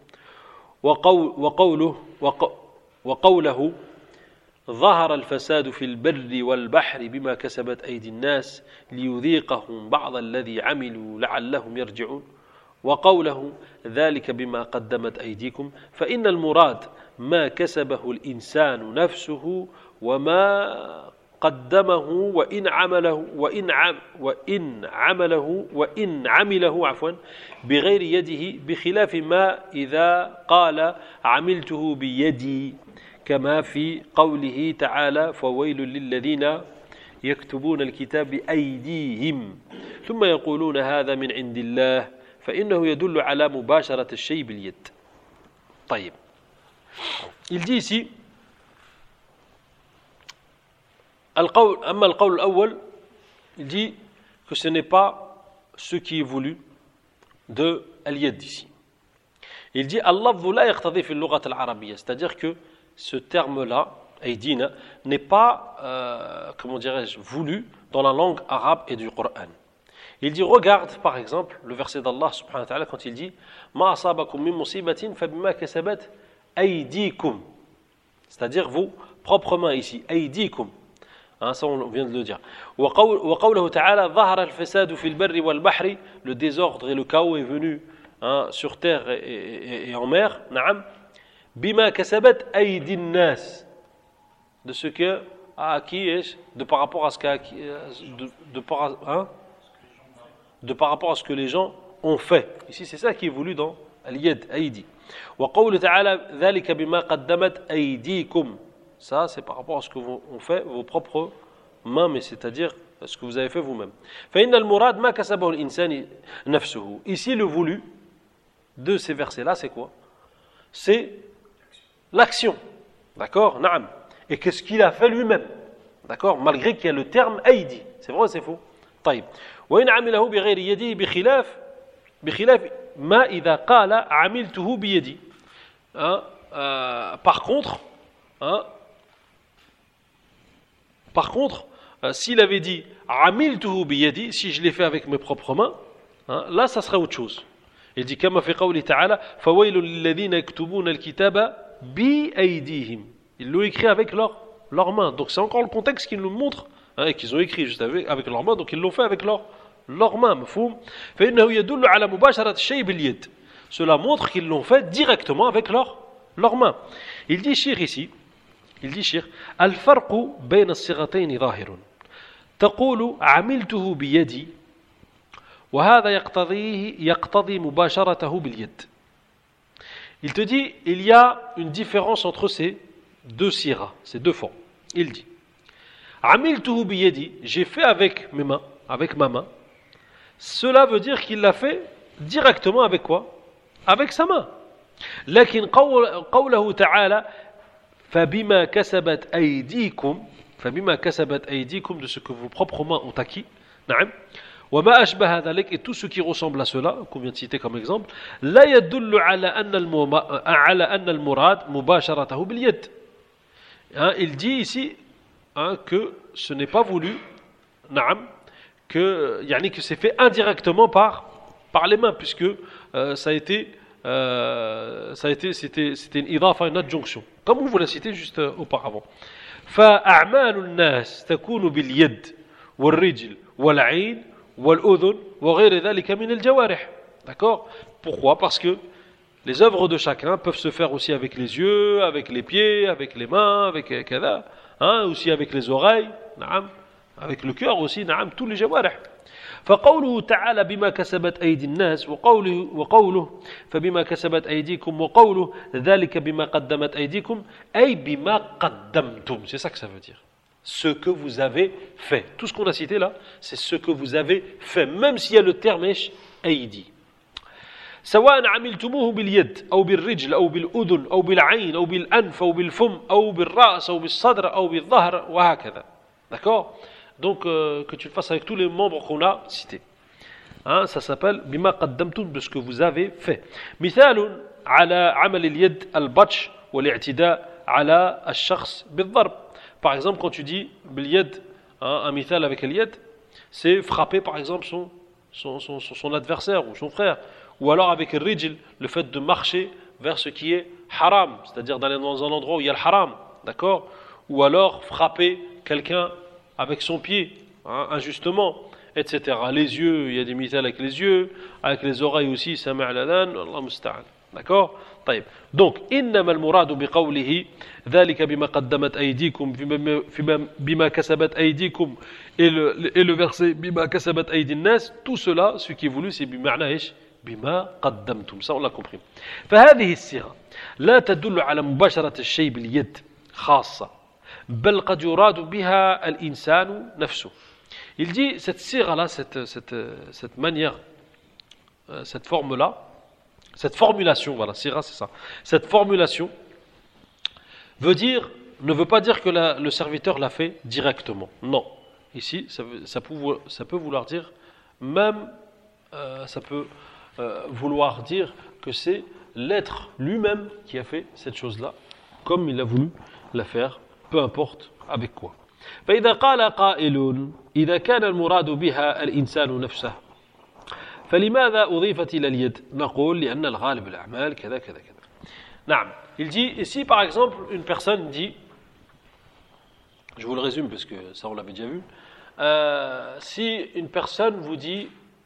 وقوله ظهر الفساد في البر والبحر بما كسبت أيدي الناس ليذيقهم بعض الذي عملوا لعلهم يرجعون وقوله ذلك بما قدمت أيديكم فإن المراد ما كسبه الإنسان نفسه وما قدمه وإن عمله بغير يده بخلاف ما إذا قال عملته بيدي كما في قوله تعالى فويل للذين يكتبون الكتاب بأيديهم ثم يقولون هذا من عند الله فإنه يدل على مباشرة الشيء باليد. طيب. Il dit ici أما القول الأول, il dit que ce n'est pas ce qui est voulu de al-yad ici. Il dit اللفظ لا يقتضي في اللغة العربية, c'est-à-dire que ce terme-là, aydina, n'est pas, comment dirais-je, voulu dans la langue arabe et du Coran. Il dit, regarde par exemple le verset d'Allah subhanahu wa ta'ala quand il dit Ma asabakum min musibatin fabima kasabat aydikum, c'est-à-dire vos propres mains ici, aydikum. Hein, ça on vient de le dire. وقوله تعالى ظهر الفساد في البر والبحر, le désordre et le chaos est venu, hein, sur terre et en mer. نعم. بما كسبت أيدي الناس, de ce que a acquis, de par rapport à ce qu'a de par rapport à ce que les gens ont fait. Ici c'est ça qui est voulu dans al-yad, aidi. وقوله تعالى ذلك بما قدمت أيديكم, ça c'est par rapport à ce que vous ont fait vos propres mains, mais c'est-à-dire ce que vous avez fait vous-même. فإن المراد ما كسبه الإنسان نفسه. Ici le voulu de ces versets-là c'est quoi? C'est l'action, d'accord, naam. Et qu'est-ce qu'il a fait lui-même, d'accord, malgré qu'il y a le terme aidi. C'est vrai ou c'est faux? طيب. وإن عمله بغير يده بخلاف ما إذا قال عملته بيدي. Par contre, s'il avait dit عملته بيدي, si je l'ai fait avec mes propres mains, là ça serait autre chose. Il dit كما في قوله تعالى فويل للذين يكتبون الكتاب بأيديهم. Ils l'ont écrit avec leurs mains. Donc c'est encore le contexte qui nous montre, hein, qu'ils ont écrit juste avec leurs mains, donc ils l'ont fait avec leurs mains. مفهوم؟ فإنه يدل على مباشرة الشيء باليد. Cela montre qu'ils l'ont fait directement avec leurs mains. Il dit Cheikh ici, الفرق بين الصيغتين ظاهر. تقول عملته بيدي وهذا يقتضي مباشرته باليد. Il te dit, il y a une différence entre ces deux siras, ces deux formes. Il dit, Amiltuhu biyadi, j'ai fait avec mes mains, avec ma main. Cela veut dire qu'il l'a fait directement avec quoi? Avec sa main. لكن قوله تعالى فبما كسبت أيديكم de ce que vos propres mains ont acquis. نعم. وما أشبه ذلك et tout ce qui ressemble à cela qu'on vient de citer comme exemple لا يدل على أن المراد مباشرته باليد. Il dit ici que ce n'est pas voulu نعم que c'est fait indirectement par les mains puisque c'était une idafa, une adjonction comme on vous l'a cité juste auparavant. فأعمال الناس تكون باليد والرجل والعين والأذن وغير ذلك من الجوارح. D'accord? Pourquoi? Parce que les œuvres de chacun peuvent se faire aussi avec les yeux, avec les pieds, avec les mains, avec كذا, aussi avec les oreilles, نعم, avec le cœur aussi, نعم, tous les جوارح. فقوله تعالى بما كسبت أيدي الناس وقوله فبما كسبت أيديكم وقوله ذلك بما قدمت أيديكم أي بما قدمتم. C'est ça que ça veut dire. Ce que vous avez fait. Tout ce qu'on a cité là, c'est ce que vous avez fait. Même s'il y a le terme أيدي. سواء عملتموه باليد أو بالرجل أو بالأذن أو بالعين أو بالأنف أو بالفم أو بالرأس أو بالصدر أو بالظهر وهكذا. D'accord? Donc, que tu le fasses avec tous les membres qu'on a cités. Ça s'appelle بما قدمتم, de ce que vous avez fait. مثال على عمل اليد البطش والاعتداء على الشخص بالضرب. Par exemple, quand tu dis باليد, un مثال avec اليد, c'est frapper par exemple son adversaire ou son frère. Ou alors avec le rijl, le fait de marcher vers ce qui est haram, c'est-à-dire d'aller dans un endroit où il y a le haram. D'accord? Ou alors frapper quelqu'un avec son pied, injustement, etc. Les yeux, il y a des mithals avec les oreilles aussi, sami' al-adhan, Allah musta'an. D'accord? طيب. Donc, إنما المراد بقوله ذلك بما قدمت أيديكم بما كسبت أيديكم et le verset بما كسبت أيدي الناس, tout cela, ce qui est voulu, c'est بمعنى إيش؟ بما قدمتم. Ça, on l'a compris. فهذه الصيغة لا تدل على مباشرة الشيء باليد خاصة. بل قد يراد بها الإنسان نفسه. Il dit cette sira-là, cette manière, cette forme-là, cette formulation, voilà, sira c'est ça. Cette formulation ne veut pas dire que le serviteur l'a fait directement. Non. Ici, ça peut vouloir dire, même, ça peut vouloir dire que c'est l'être lui-même qui a fait cette chose-là, comme il a voulu la faire. Peu importe avec quoi. فإذا قال قائل إذا كان المراد بها الإنسان نفسه فلماذا أضيفت إلى اليد؟ نقول لأن الغالب الأعمال كذا كذا كذا. نعم. Il dit ici par exemple une personne dit, je vous le résume parce que ça on l'avait déjà vu, si une personne vous dit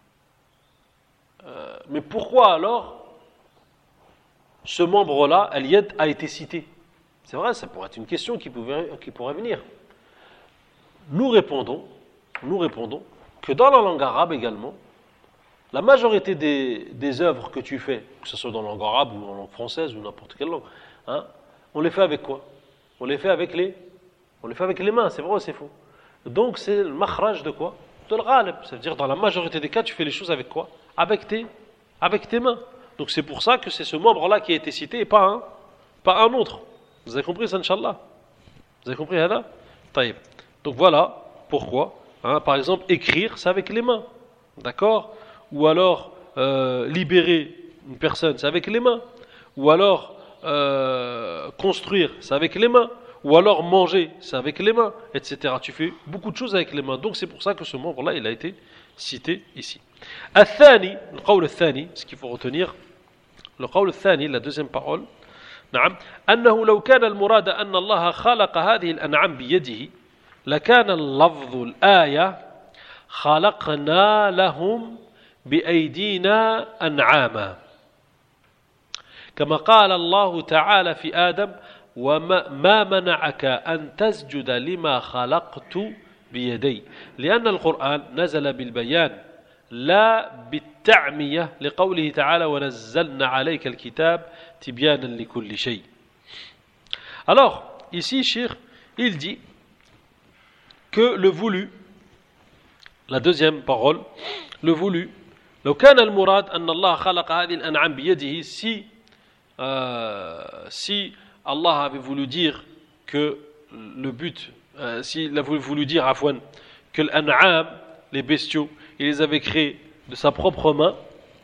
mais pourquoi alors ce membre-là, al-yad, a été cité? C'est vrai, ça pourrait être une question qui pourrait venir. Nous répondons que dans la langue arabe également, la majorité des œuvres que tu fais, que ce soit dans la langue arabe ou en langue française ou n'importe quelle langue, on les fait avec quoi? On les fait avec les mains, c'est vrai ou c'est faux? Donc c'est le makhraj de quoi? De l'ghalib. Ça veut dire dans la majorité des cas, tu fais les choses avec quoi? Avec tes mains. Donc c'est pour ça que c'est ce membre-là qui a été cité et pas un autre. Vous avez compris ça, Inch'Allah? Vous avez compris, Hada? Taïb. Donc voilà pourquoi. Par exemple, écrire, c'est avec les mains. D'accord? Ou alors, libérer une personne, c'est avec les mains. Ou alors, construire, c'est avec les mains. Ou alors, manger, c'est avec les mains, etc. Tu fais beaucoup de choses avec les mains. Donc c'est pour ça que ce membre-là, il a été cité ici. Al-Thani, le qawl al-Thani, ce qu'il faut retenir, le qawl al-Thani, la deuxième parole, نعم أنه لو كان المراد أن الله خلق هذه الأنعام بيده لكان اللفظ الآية خلقنا لهم بأيدينا أنعاما كما قال الله تعالى في آدم وما منعك أن تسجد لما خلقت بيدي لأن القرآن نزل بالبيان لا بالتعمية لقوله تعالى ونزلنا عليك الكتاب تبيانا لكل شيء. Alors, ici, Cheikh, il dit que le voulu, la deuxième parole, le voulu, لو كان المراد أن الله خلق هذه الأنعام بيده, si Allah avait voulu dire que le but, s'il avait voulu dire Afwan, que l'an'am, les bestiaux, il les avait créés de sa propre main,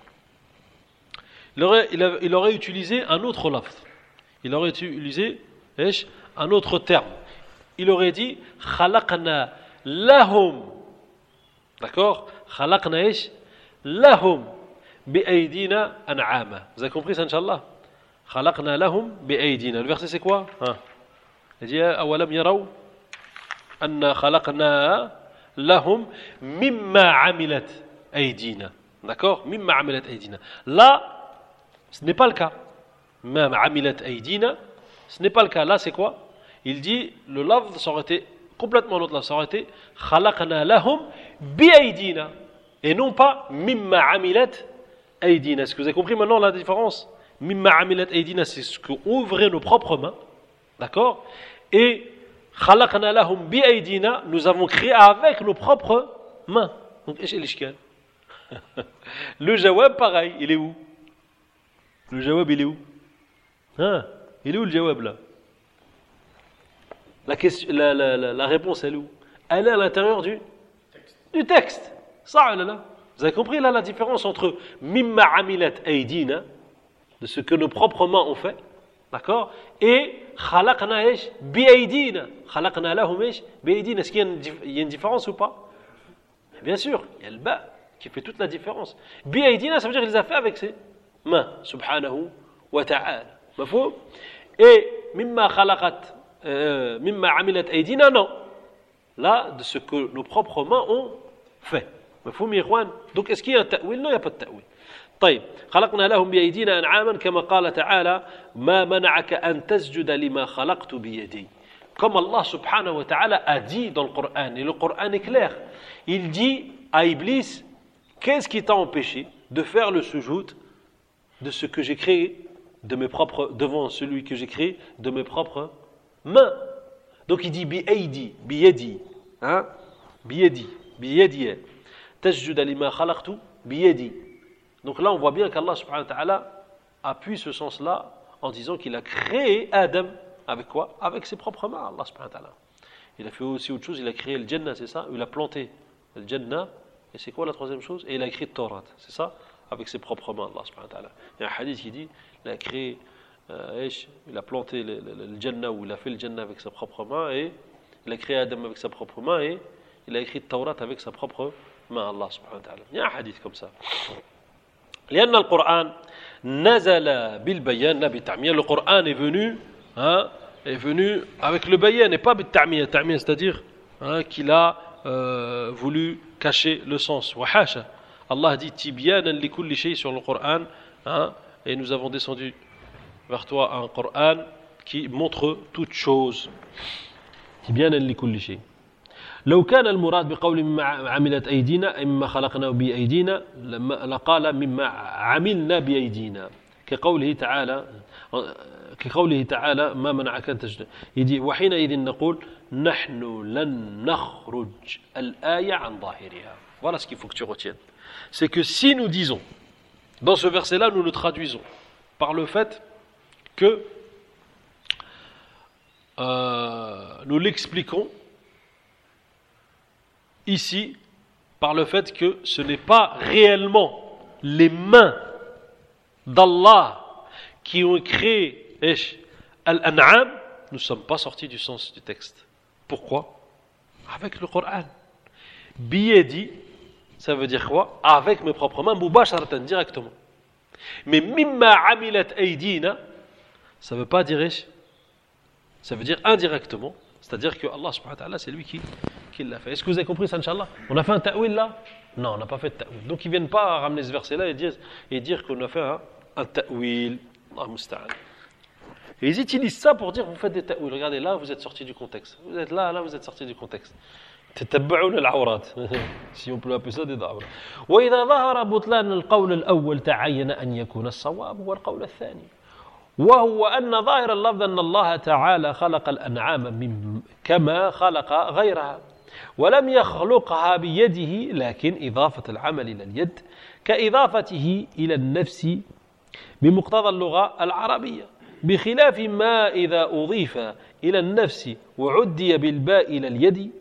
il aurait utilisé un autre lafz. Il aurait utilisé un autre terme. Il aurait dit khalaqna lahum. D'accord? Khalaqna lahum bi'aydina an'ama. Vous avez compris ça, Inch'Allah? Khalaqna lahum bi'aydina. Le verset c'est quoi? Il dit awalam yaraw anna khalaqna lahum mimma amilat aydina. D'accord? Mimma amilat aydina. Là, ce n'est pas le cas. Mimma amilat aydina, ce n'est pas le cas. Là, c'est quoi? Il dit, le lafz, ça aurait été complètement l'autre lafz, ça aurait été khalaqna lahum bi'aydina. Et non pas mimma amilat aydina. Est-ce que vous avez compris maintenant la différence? Mimma amilat aydina, c'est ce qu'on ouvrait nos propres mains. D'accord? Et khalaqna lahum bi'aydina, nous avons créé avec nos propres mains. Donc, esh el-ishkal. Le jawab, pareil, il est où? Le jawab, il est où? Il est où le jawab là? La réponse, elle est où? Elle est à l'intérieur du texte. Ça, là. Vous avez compris là la différence entre mimma amilat aydina, de ce que nos propres mains ont fait, d'accord, et khalaqna bi'aydina, khalaqna lahum bi'aydina. Est-ce qu'il y a une différence ou pas? Bien sûr, il y a le ba qui fait toute la différence. Bi'aydina, ça veut dire qu'il les a fait avec ses mains, subhanahu wa ta'ala. Mafhum? Et mimma amilat aydina, non. Là, de ce que nos propres mains ont fait. مفهوم يا إخوان؟ Donc est-ce qu'il y a un ta'wil? Non, il n'y a pas de ta'wil. طيب خلقنا لهم بأيدينا أنعاما كما قال تعالى ما منعك أن تسجد لما خلقت بيدي. Comme Allah subhanahu wa ta'ala a dit dans le Coran, et le Coran est clair, il dit à Iblis, qu'est-ce qui t'a empêché de faire le sujoud de ce que j'ai créé de mes propres, devant celui que j'ai créé de mes propres mains? Donc il dit bi-aidi, bi-yadi, bi-yadi, tasjuda lima khalaqtu bi-yadi. Donc là on voit bien qu'Allah subhanahu wa ta'ala appuie ce sens-là en disant qu'il a créé Adam avec quoi? Avec ses propres mains, Allah subhanahu wa ta'ala. Il a fait aussi autre chose, il a créé le Jannah, c'est ça? Il a planté le Jannah, et c'est quoi la troisième chose? Et il a écrit le Torah, c'est ça? Avec ses propres mains, Allah subhanahu wa ta'ala. Il y a un hadith qui dit, il a créé, il a planté le Jannah, ou il a fait le Jannah avec sa propre main, et il a créé Adam avec sa propre main, et il a écrit le Torah avec sa propre main, Allah subhanahu wa ta'ala. Il y a un hadith comme ça. لأن القرآن نزل بالبيان لا بالتعمية. Le Coran est venu avec le bayan et pas بالتعمية. التعمية, c'est-à-dire qu'il a voulu cacher le sens. وحاشا. Allah dit تبيانا لكل شيء sur le Coran, et nous avons descendu vers toi un Coran qui montre toute chose. تبيانا لكل شيء. لو كان المراد بقول مما عملت أيدينا أي مما خلقنا بأيدينا لقال مما عملنا بأيدينا كقوله تعالى ما منعك أن تسجد. يدي وحينئذ نقول نحن لن نخرج الآية عن ظاهرها. Voilà ce qu'il faut que tu retiennes. C'est que si nous disons, dans ce verset-là, nous le traduisons par le fait que nous l'expliquons ici par le fait que ce n'est pas réellement les mains d'Allah qui ont créé Al-An'am, nous ne sommes pas sortis du sens du texte. Pourquoi? Avec le Coran. Biyadi, ça veut dire quoi? Avec mes propres mains, mubasharatan, directement. Mais mimma amilat aydina, ça ne veut pas dire, ça veut dire indirectement. C'est-à-dire que Allah subhanahu wa ta'ala, c'est lui qui l'a fait. Est-ce que vous avez compris ça, Inch'Allah? On a fait un ta'wil là? Non, on n'a pas fait de ta'wil. Donc ils ne viennent pas ramener ce verset-là et dire qu'on a fait un ta'wil. Allah musta'an. Et ils utilisent ça pour dire vous faites des ta'wil. Regardez, là, vous êtes sortis du contexte. Vous êtes là, vous êtes sortis du contexte. تتبعون العورات si on peut appeler ça des da'wah. وإذا ظهر بطلان القول الأول تعين أن يكون الصواب هو القول الثاني وهو أن ظاهر اللفظ أن الله تعالى خلق الأنعام كما خلق غيرها ولم يخلقها بيده لكن إضافة العمل إلى اليد كإضافته إلى النفس بمقتضى اللغة العربية بخلاف ما إذا أضيف إلى النفس وعدي بالباء إلى اليد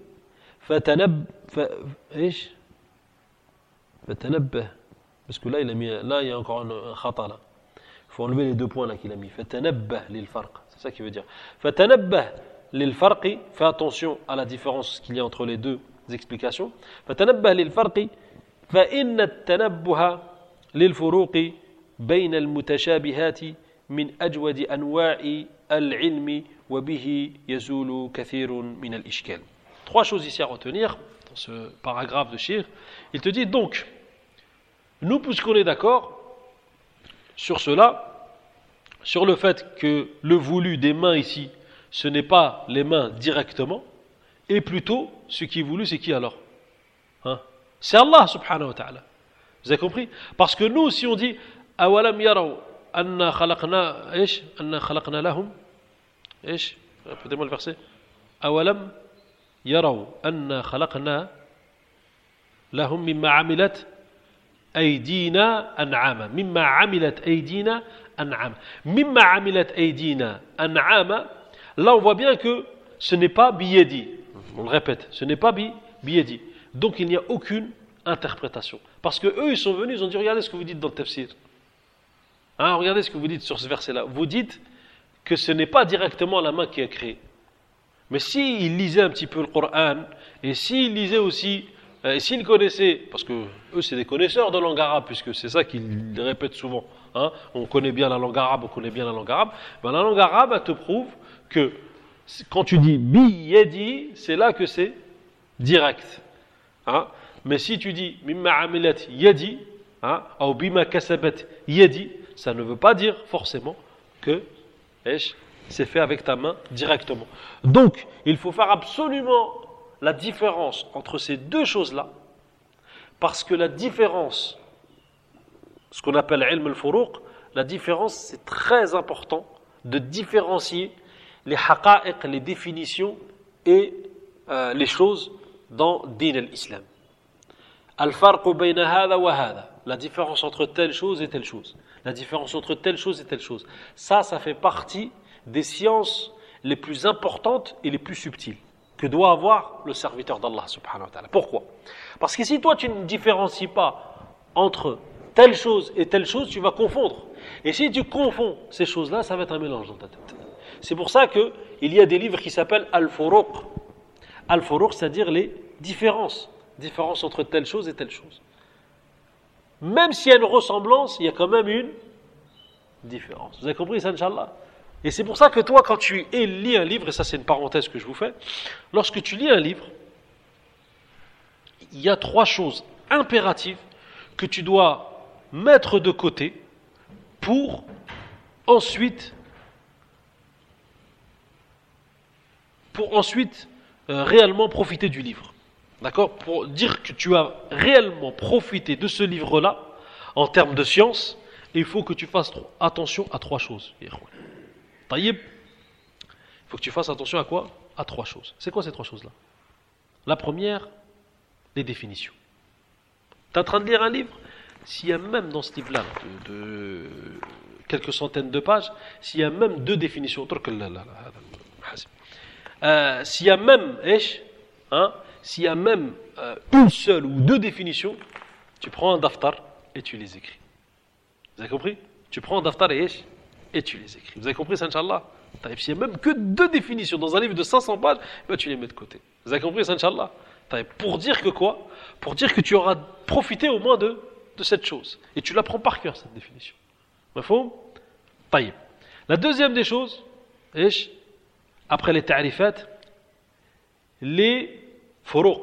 فتنبه parce que là il y a encore un khata là il faut enlever les 2 points là qu'il a mis فتنبه للفرق c'est ça qui veut dire فتنبه للفرق fais attention à la différence qu'il y a entre les deux explications فتنبه للفرق فإن التنبه للفروق بين المتشابهات من أجود أنواع العلم وبه يزول كثير من الإشكال. 3 choses ici à retenir dans ce paragraphe de Shir. Il te dit donc, nous puisqu'on est d'accord sur cela, sur le fait que le voulu des mains ici, ce n'est pas les mains directement, et plutôt ce qui est voulu, c'est qui alors c'est Allah subhanahu wa ta'ala. Vous avez compris? Parce que nous, si on dit أولم يروا أن خلقنا إيش أن خلقنا لهم إيش répétez-moi le verset أولم يروا أن خلقنا لهم مما عملت أيدينا أنعاما مما عملت أيدينا أنعاما مما عملت أيدينا أنعاما là on voit bien que ce n'est pas biyadi on le répète ce n'est pas biyadi donc il n'y a aucune interprétation parce que eux ils sont venus ils ont dit regardez ce que vous dites dans le tafsir regardez ce que vous dites sur ce verset-là. Vous dites que ce n'est pas directement la main qui a créé. Mais s'ils lisaient un petit peu le Coran, et s'ils lisaient aussi, et s'ils connaissaient, parce que eux c'est des connaisseurs de langue arabe, puisque c'est ça qu'ils répètent souvent. On connaît bien la langue arabe, Ben, la langue arabe, elle te prouve que quand tu dis bi yadi, c'est là que c'est direct. Mais si tu dis mimma amilat yadi, ou bima kasabat yadi, ça ne veut pas dire forcément que c'est fait avec ta main directement. Donc, il faut faire absolument la différence entre ces 2 choses-là, parce que la différence, ce qu'on appelle ilm al-furuq, la différence, c'est très important de différencier les haqa'iq, les définitions et les choses dans din al-islam. Al-farqu bayna hadha wa hadha. La différence entre telle chose et telle chose. La différence entre telle chose et telle chose. Ça fait partie des sciences les plus importantes et les plus subtiles que doit avoir le serviteur d'Allah subhanahu wa ta'ala. Pourquoi? Parce que si toi tu ne différencies pas entre telle chose et telle chose, tu vas confondre. Et si tu confonds ces choses-là, ça va être un mélange dans ta tête. C'est pour ça qu'il y a des livres qui s'appellent Al-Furuq. Al-Furuq, c'est-à-dire les différences. Différence entre telle chose et telle chose. Même s'il y a une ressemblance, il y a quand même une différence. Vous avez compris ça, Inch'Allah? Et c'est pour ça que toi, quand tu lis un livre, et ça c'est une parenthèse que je vous fais, lorsque tu lis un livre, il y a 3 choses impératives que tu dois mettre de côté pour ensuite réellement profiter du livre. D'accord? Pour dire que tu as réellement profité de ce livre-là, en termes de science, il faut que tu fasses attention à 3 choses. Taïb, il faut que tu fasses attention à quoi? À 3 choses. C'est quoi ces 3 choses-là? La première, les définitions. Tu es en train de lire un livre, s'il y a même dans ce livre-là, de quelques centaines de pages, s'il y a même 2 définitions, s'il y a même, s'il y a même une seule ou 2 définitions, tu prends un daftar et tu les écris. Vous avez compris? Tu prends un daftar et tu les écris. Vous avez compris ça, Inch'Allah? S'il n'y a même que 2 définitions dans un livre de 500 pages, tu les mets de côté. Vous avez compris ça, Inch'Allah? Pour dire que quoi? Pour dire que tu auras profité au moins de cette chose. Et tu la prends par cœur, cette définition. Mafhoum? Taïb. La deuxième des choses, après les ta'rifat, les furuq.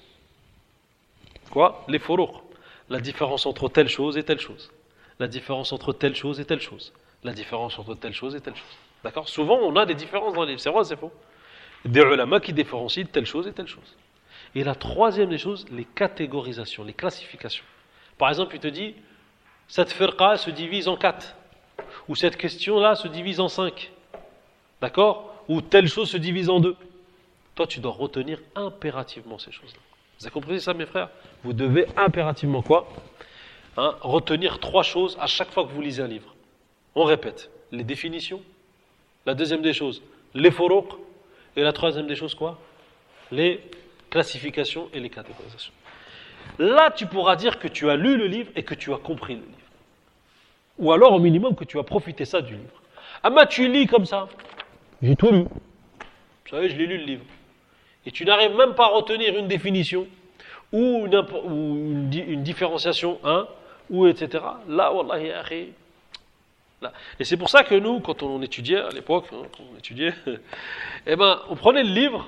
Quoi? Les furuq. La différence entre telle chose et telle chose. La différence entre telle chose et telle chose. La différence entre telle chose et telle chose. D'accord? Souvent, on a des différences dans les livres. C'est vrai ou c'est faux? Des ulama qui différencient telle chose et telle chose. Et la troisième des choses, les catégorisations, les classifications. Par exemple, il te dit, cette firqa se divise en 4. Ou cette question-là se divise en 5. D'accord? Ou telle chose se divise en 2. Toi, tu dois retenir impérativement ces choses-là. Vous avez compris ça, mes frères? Vous devez impérativement quoi? Retenir 3 choses à chaque fois que vous lisez un livre. On répète. Les définitions. La deuxième des choses, les furuq. Et la troisième des choses, quoi? Les classifications et les catégorisations. Là, tu pourras dire que tu as lu le livre et que tu as compris le livre. Ou alors, au minimum, que tu as profité ça du livre. Ah, mais tu lis comme ça. J'ai tout lu. Vous savez, je l'ai lu le livre. Et tu n'arrives même pas à retenir une définition ou une différenciation, ou etc. Là, wallahi, akhi. Là. Et c'est pour ça que nous, quand on étudiait à l'époque, quand on étudiait, on prenait le livre.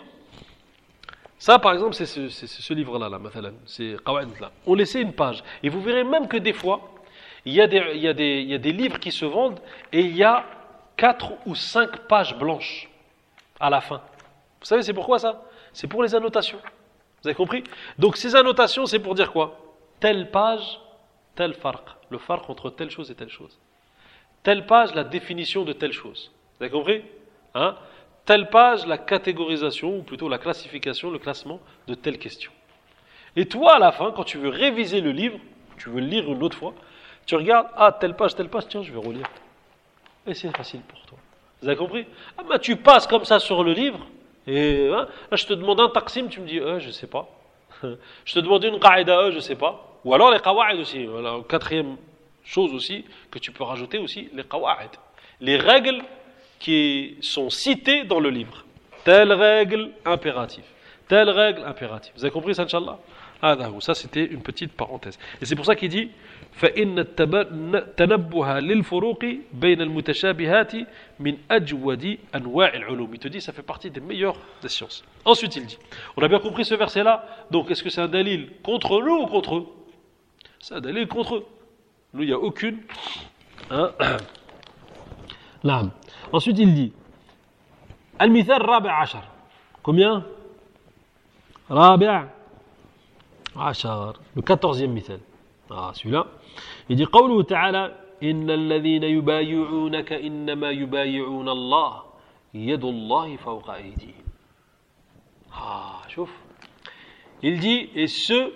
Ça, par exemple, c'est ce livre-là, c'est Qawaid là. On laissait une page. Et vous verrez même que des fois, il y a des livres qui se vendent et il y a 4 ou 5 pages blanches à la fin. Vous savez, c'est pourquoi ça? C'est pour les annotations. Vous avez compris? Donc ces annotations, c'est pour dire quoi? Telle page, tel farq. Le farq entre telle chose et telle chose. Telle page, la définition de telle chose. Vous avez compris? Telle page, la catégorisation, ou plutôt la classification, le classement de telle question. Et toi, à la fin, quand tu veux réviser le livre, tu veux le lire une autre fois, tu regardes, telle page, tiens, je vais relire. Et c'est facile pour toi. Vous avez compris? Tu passes comme ça sur le livre, et là, je te demande un taqsim, tu me dis, je ne sais pas. Je te demande une qaïda, je ne sais pas. Ou alors les qawaïd aussi. Voilà, quatrième chose aussi, que tu peux rajouter aussi, les qawaïd. Les règles qui sont citées dans le livre. Telle règle impérative. Telle règle impérative. Vous avez compris ça, Inch'Allah? Ça, c'était une petite parenthèse. Et c'est pour ça qu'il dit فإن التنبه للفروق بين المتشابهات من أجود أنواع العلوم. Il te dit, ça fait partie des meilleures des sciences. Ensuite, il dit, on a bien compris ce verset-là. Donc, est-ce que c'est un dalil contre nous ou contre eux? C'est un dalil contre eux. Nous, il n'y a aucune. نعم. Ensuite, il dit, المثال الرابع عشر. Combien? رابع عشر. Le 14e مثال. Celui-là. Il dit قوله تعالى إن الذين يبايعونك إنما يبايعون الله يد الله فوق أيديهم. شوف. Il dit, et ceux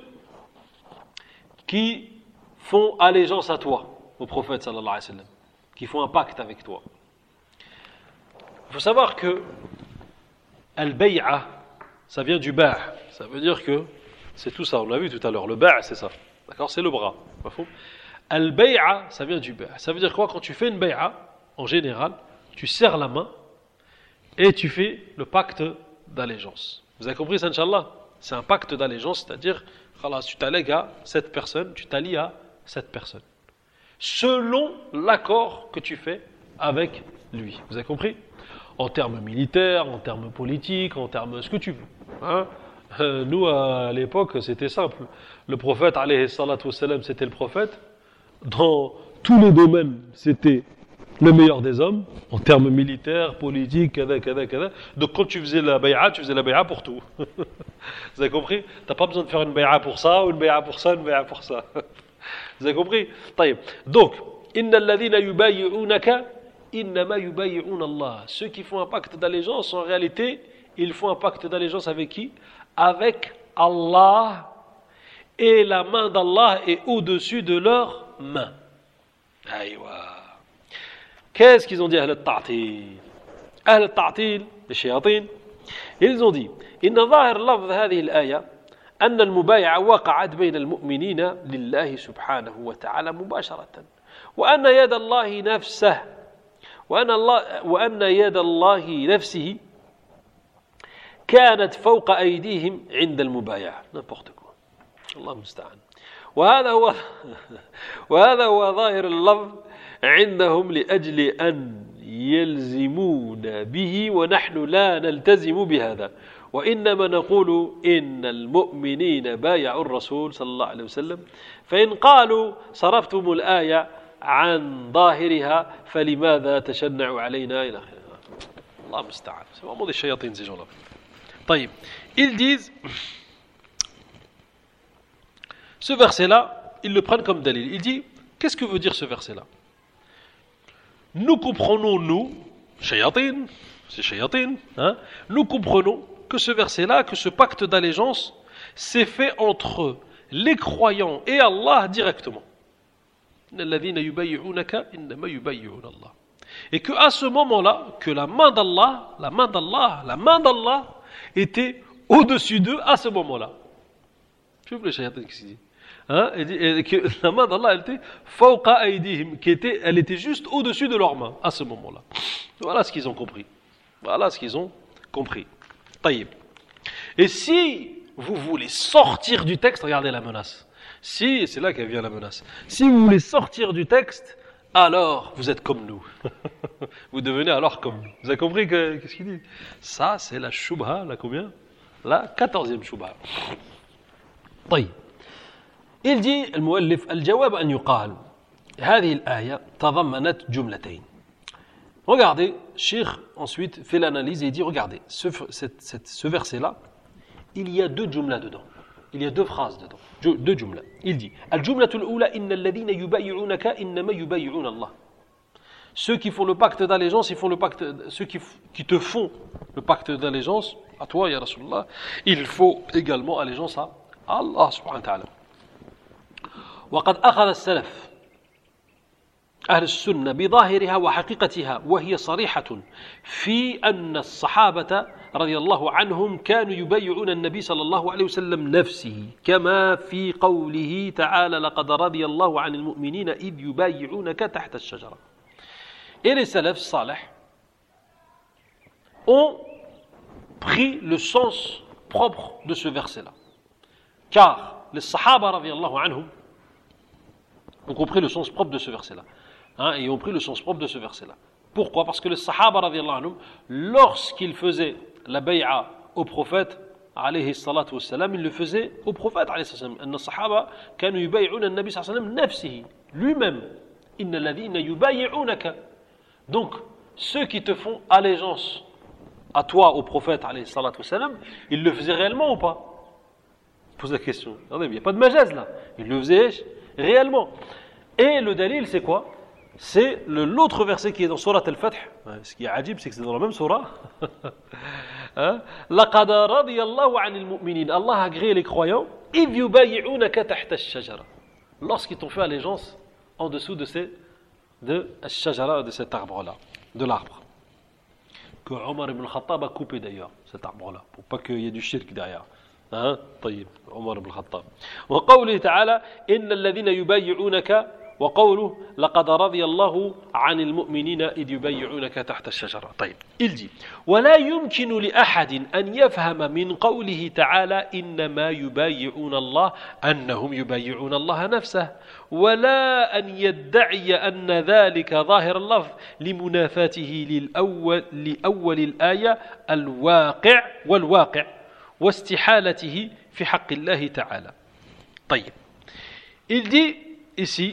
qui font allégeance à toi, au prophète sallallahu alayhi wa sallam, qui font un pacte avec toi. Il faut savoir que al-bay'a, ça vient du ba', ça veut dire que c'est tout ça, on l'a vu tout à l'heure, le ba' c'est ça, d'accord, c'est le bras. Al-bay'a, ça vient du ba', ça veut dire quoi? Quand tu fais une bay'a, en général, tu serres la main et tu fais le pacte d'allégeance. Vous avez compris ça, Inch'Allah? C'est un pacte d'allégeance, c'est-à-dire, tu t'allègues à cette personne, tu t'allies à cette personne. Selon l'accord que tu fais avec lui. Vous avez compris? En termes militaires, en termes politiques, en termes ce que tu veux. Nous, à l'époque, c'était simple. Le prophète, alayhi salatu wassalam, c'était le prophète. Dans tous les domaines, c'était le meilleur des hommes, en termes militaires, politiques, kada. Donc quand tu faisais la bay'a pour tout. Vous avez compris? Tu n'as pas besoin de faire une bay'a pour ça, ou une bay'a pour ça, une bay'a pour ça. Vous avez compris? Donc, inna alladhina yubayyi'unaka innama yubayyi'una Allah. Ceux qui font un pacte d'allégeance, en réalité, ils font un pacte d'allégeance avec qui? Avec Allah. Et la main d'Allah est au-dessus de leur main. Aïwa. Qu'est-ce qu'ils ont dit, Ahl al-Ta'til? Ahl al-Ta'til, les shayatin, ils ont dit, inna zahir lafz hadhihi al-aya أن المبايعة وقعت بين المؤمنين لله سبحانه وتعالى مباشرة وأن يد الله نفسه وأن يد الله نفسه كانت فوق أيديهم عند المبايعة n'importe quoi الله المستعان وهذا هو ظاهر اللفظ عندهم لأجل أن يلزمون به ونحن لا نلتزم بهذا وإنما نقول إن المؤمنين بايعوا الرسول صلى الله عليه وسلم فإن قالوا صرفتم الآية عن ظاهرها فلماذا تشنعوا علينا إلى آخره. الله المستعان. C'est vraiment des chayatines ces gens-là. طيب, ils disent ce verset-là, ils le prennent comme dalil. Il dit, qu'est-ce que veut dire ce verset-là? Nous comprenons, nous, shayatin, c'est shayatin, hein, nous comprenons que ce verset-là, que ce pacte d'allégeance, s'est fait entre les croyants et Allah directement. Et que à ce moment-là, que la main d'Allah était au-dessus d'eux à ce moment-là. Je vous le shayatin qui dit. Hein, et que la main d'Allah elle était fawqa aydihim, elle était juste au-dessus de leurs mains à ce moment-là. Voilà ce qu'ils ont compris. Voilà ce qu'ils ont compris. Taïb. Et si vous voulez sortir du texte, regardez la menace. Si, c'est là qu'elle vient la menace. Si vous voulez sortir du texte, alors vous êtes comme nous. Vous devenez alors comme nous. Vous avez compris qu'est-ce qu'il dit? Ça, c'est la shubha, la combien? La 14e shubha. طيب. Il dit, المؤلف, الجواب أن يقال هذه الآية تضمنت جملتين. Regardez, Cheikh ensuite fait l'analyse et il dit, regardez, ce verset-là, il y a deux jumlas dedans. Il y a deux phrases dedans. Deux jumlas. Il dit, الجملة الأولى إن الذين يبايعونك إنما يبايعون الله. Ceux qui font le pacte d'allégeance, ils font le pacte, ceux qui te font le pacte d'allégeance, à toi, ya Rasulullah, il faut également allégeance à Allah subhanahu wa ta'ala. وقد أخذ السلف أهل السنة بظاهرها وحقيقتها وهي صريحة في أن الصحابة رضي الله عنهم كانوا يبايعون النبي صلى الله عليه وسلم نفسه كما في قوله تعالى لقد رضي الله عن المؤمنين إذ يبايعونك تحت الشجرة. Et les salafs salih ont pris le sens propre de ce verset-là. Car les sahaba radiyallahu anhum ont compris le sens propre de ce verset-là. Hein, et ont pris le sens propre de ce verset-là. Pourquoi? Parce que les sahaba radiyallahu anhum, lorsqu'ils faisaient la bay'a au prophète alayhi salatu wassalam, ils le faisaient au prophète alayhi salatu wassalam. Anna sahaba kanu yubay'una an-nabi sallallahu alayhi wa sallam nafsihi, lui-même. Inna alladhina yubay'unaka. Donc, ceux qui te font allégeance à toi, au prophète alayhi salatu wassalam, ils le faisaient réellement ou pas? Je pose la question. Attendez, il n'y a pas de majaz là. Ils le faisaient réellement. Et le dalil, c'est quoi? C'est l'autre verset qui est dans Surat Al-Fath. Ce qui est adjib, c'est que c'est dans la même surah. لَقَدْ رَضِيَ اللَّهُ عَنِ الْمُؤْمِنِينَ. Allah a agréé les croyants. إِذْ يُبَيِّعُونَكَ تَحْتَ الشَّجَرَةِ. Lorsqu'ils t'ont fait allégeance en dessous de الشجرة, de cet arbre-là, de l'arbre. Que Omar ibn Khattab a coupé d'ailleurs, cet arbre-là, pour pas qu'il y ait du shirk derrière. طيب عمر بن الخطاب وقوله تعالى إن الذين يبايعونك وقوله لقد رضي الله عن المؤمنين إذ يبايعونك تحت الشجرة. طيب il dit ولا يمكن لأحد أن يفهم من قوله تعالى إنما يبايعون الله أنهم يبايعون الله نفسه ولا أن يدعي أن ذلك ظاهر اللفظ لمنافاته لأول الآية الواقع والواقع واستحالته في حق الله تعالى. طيب. Il dit ici,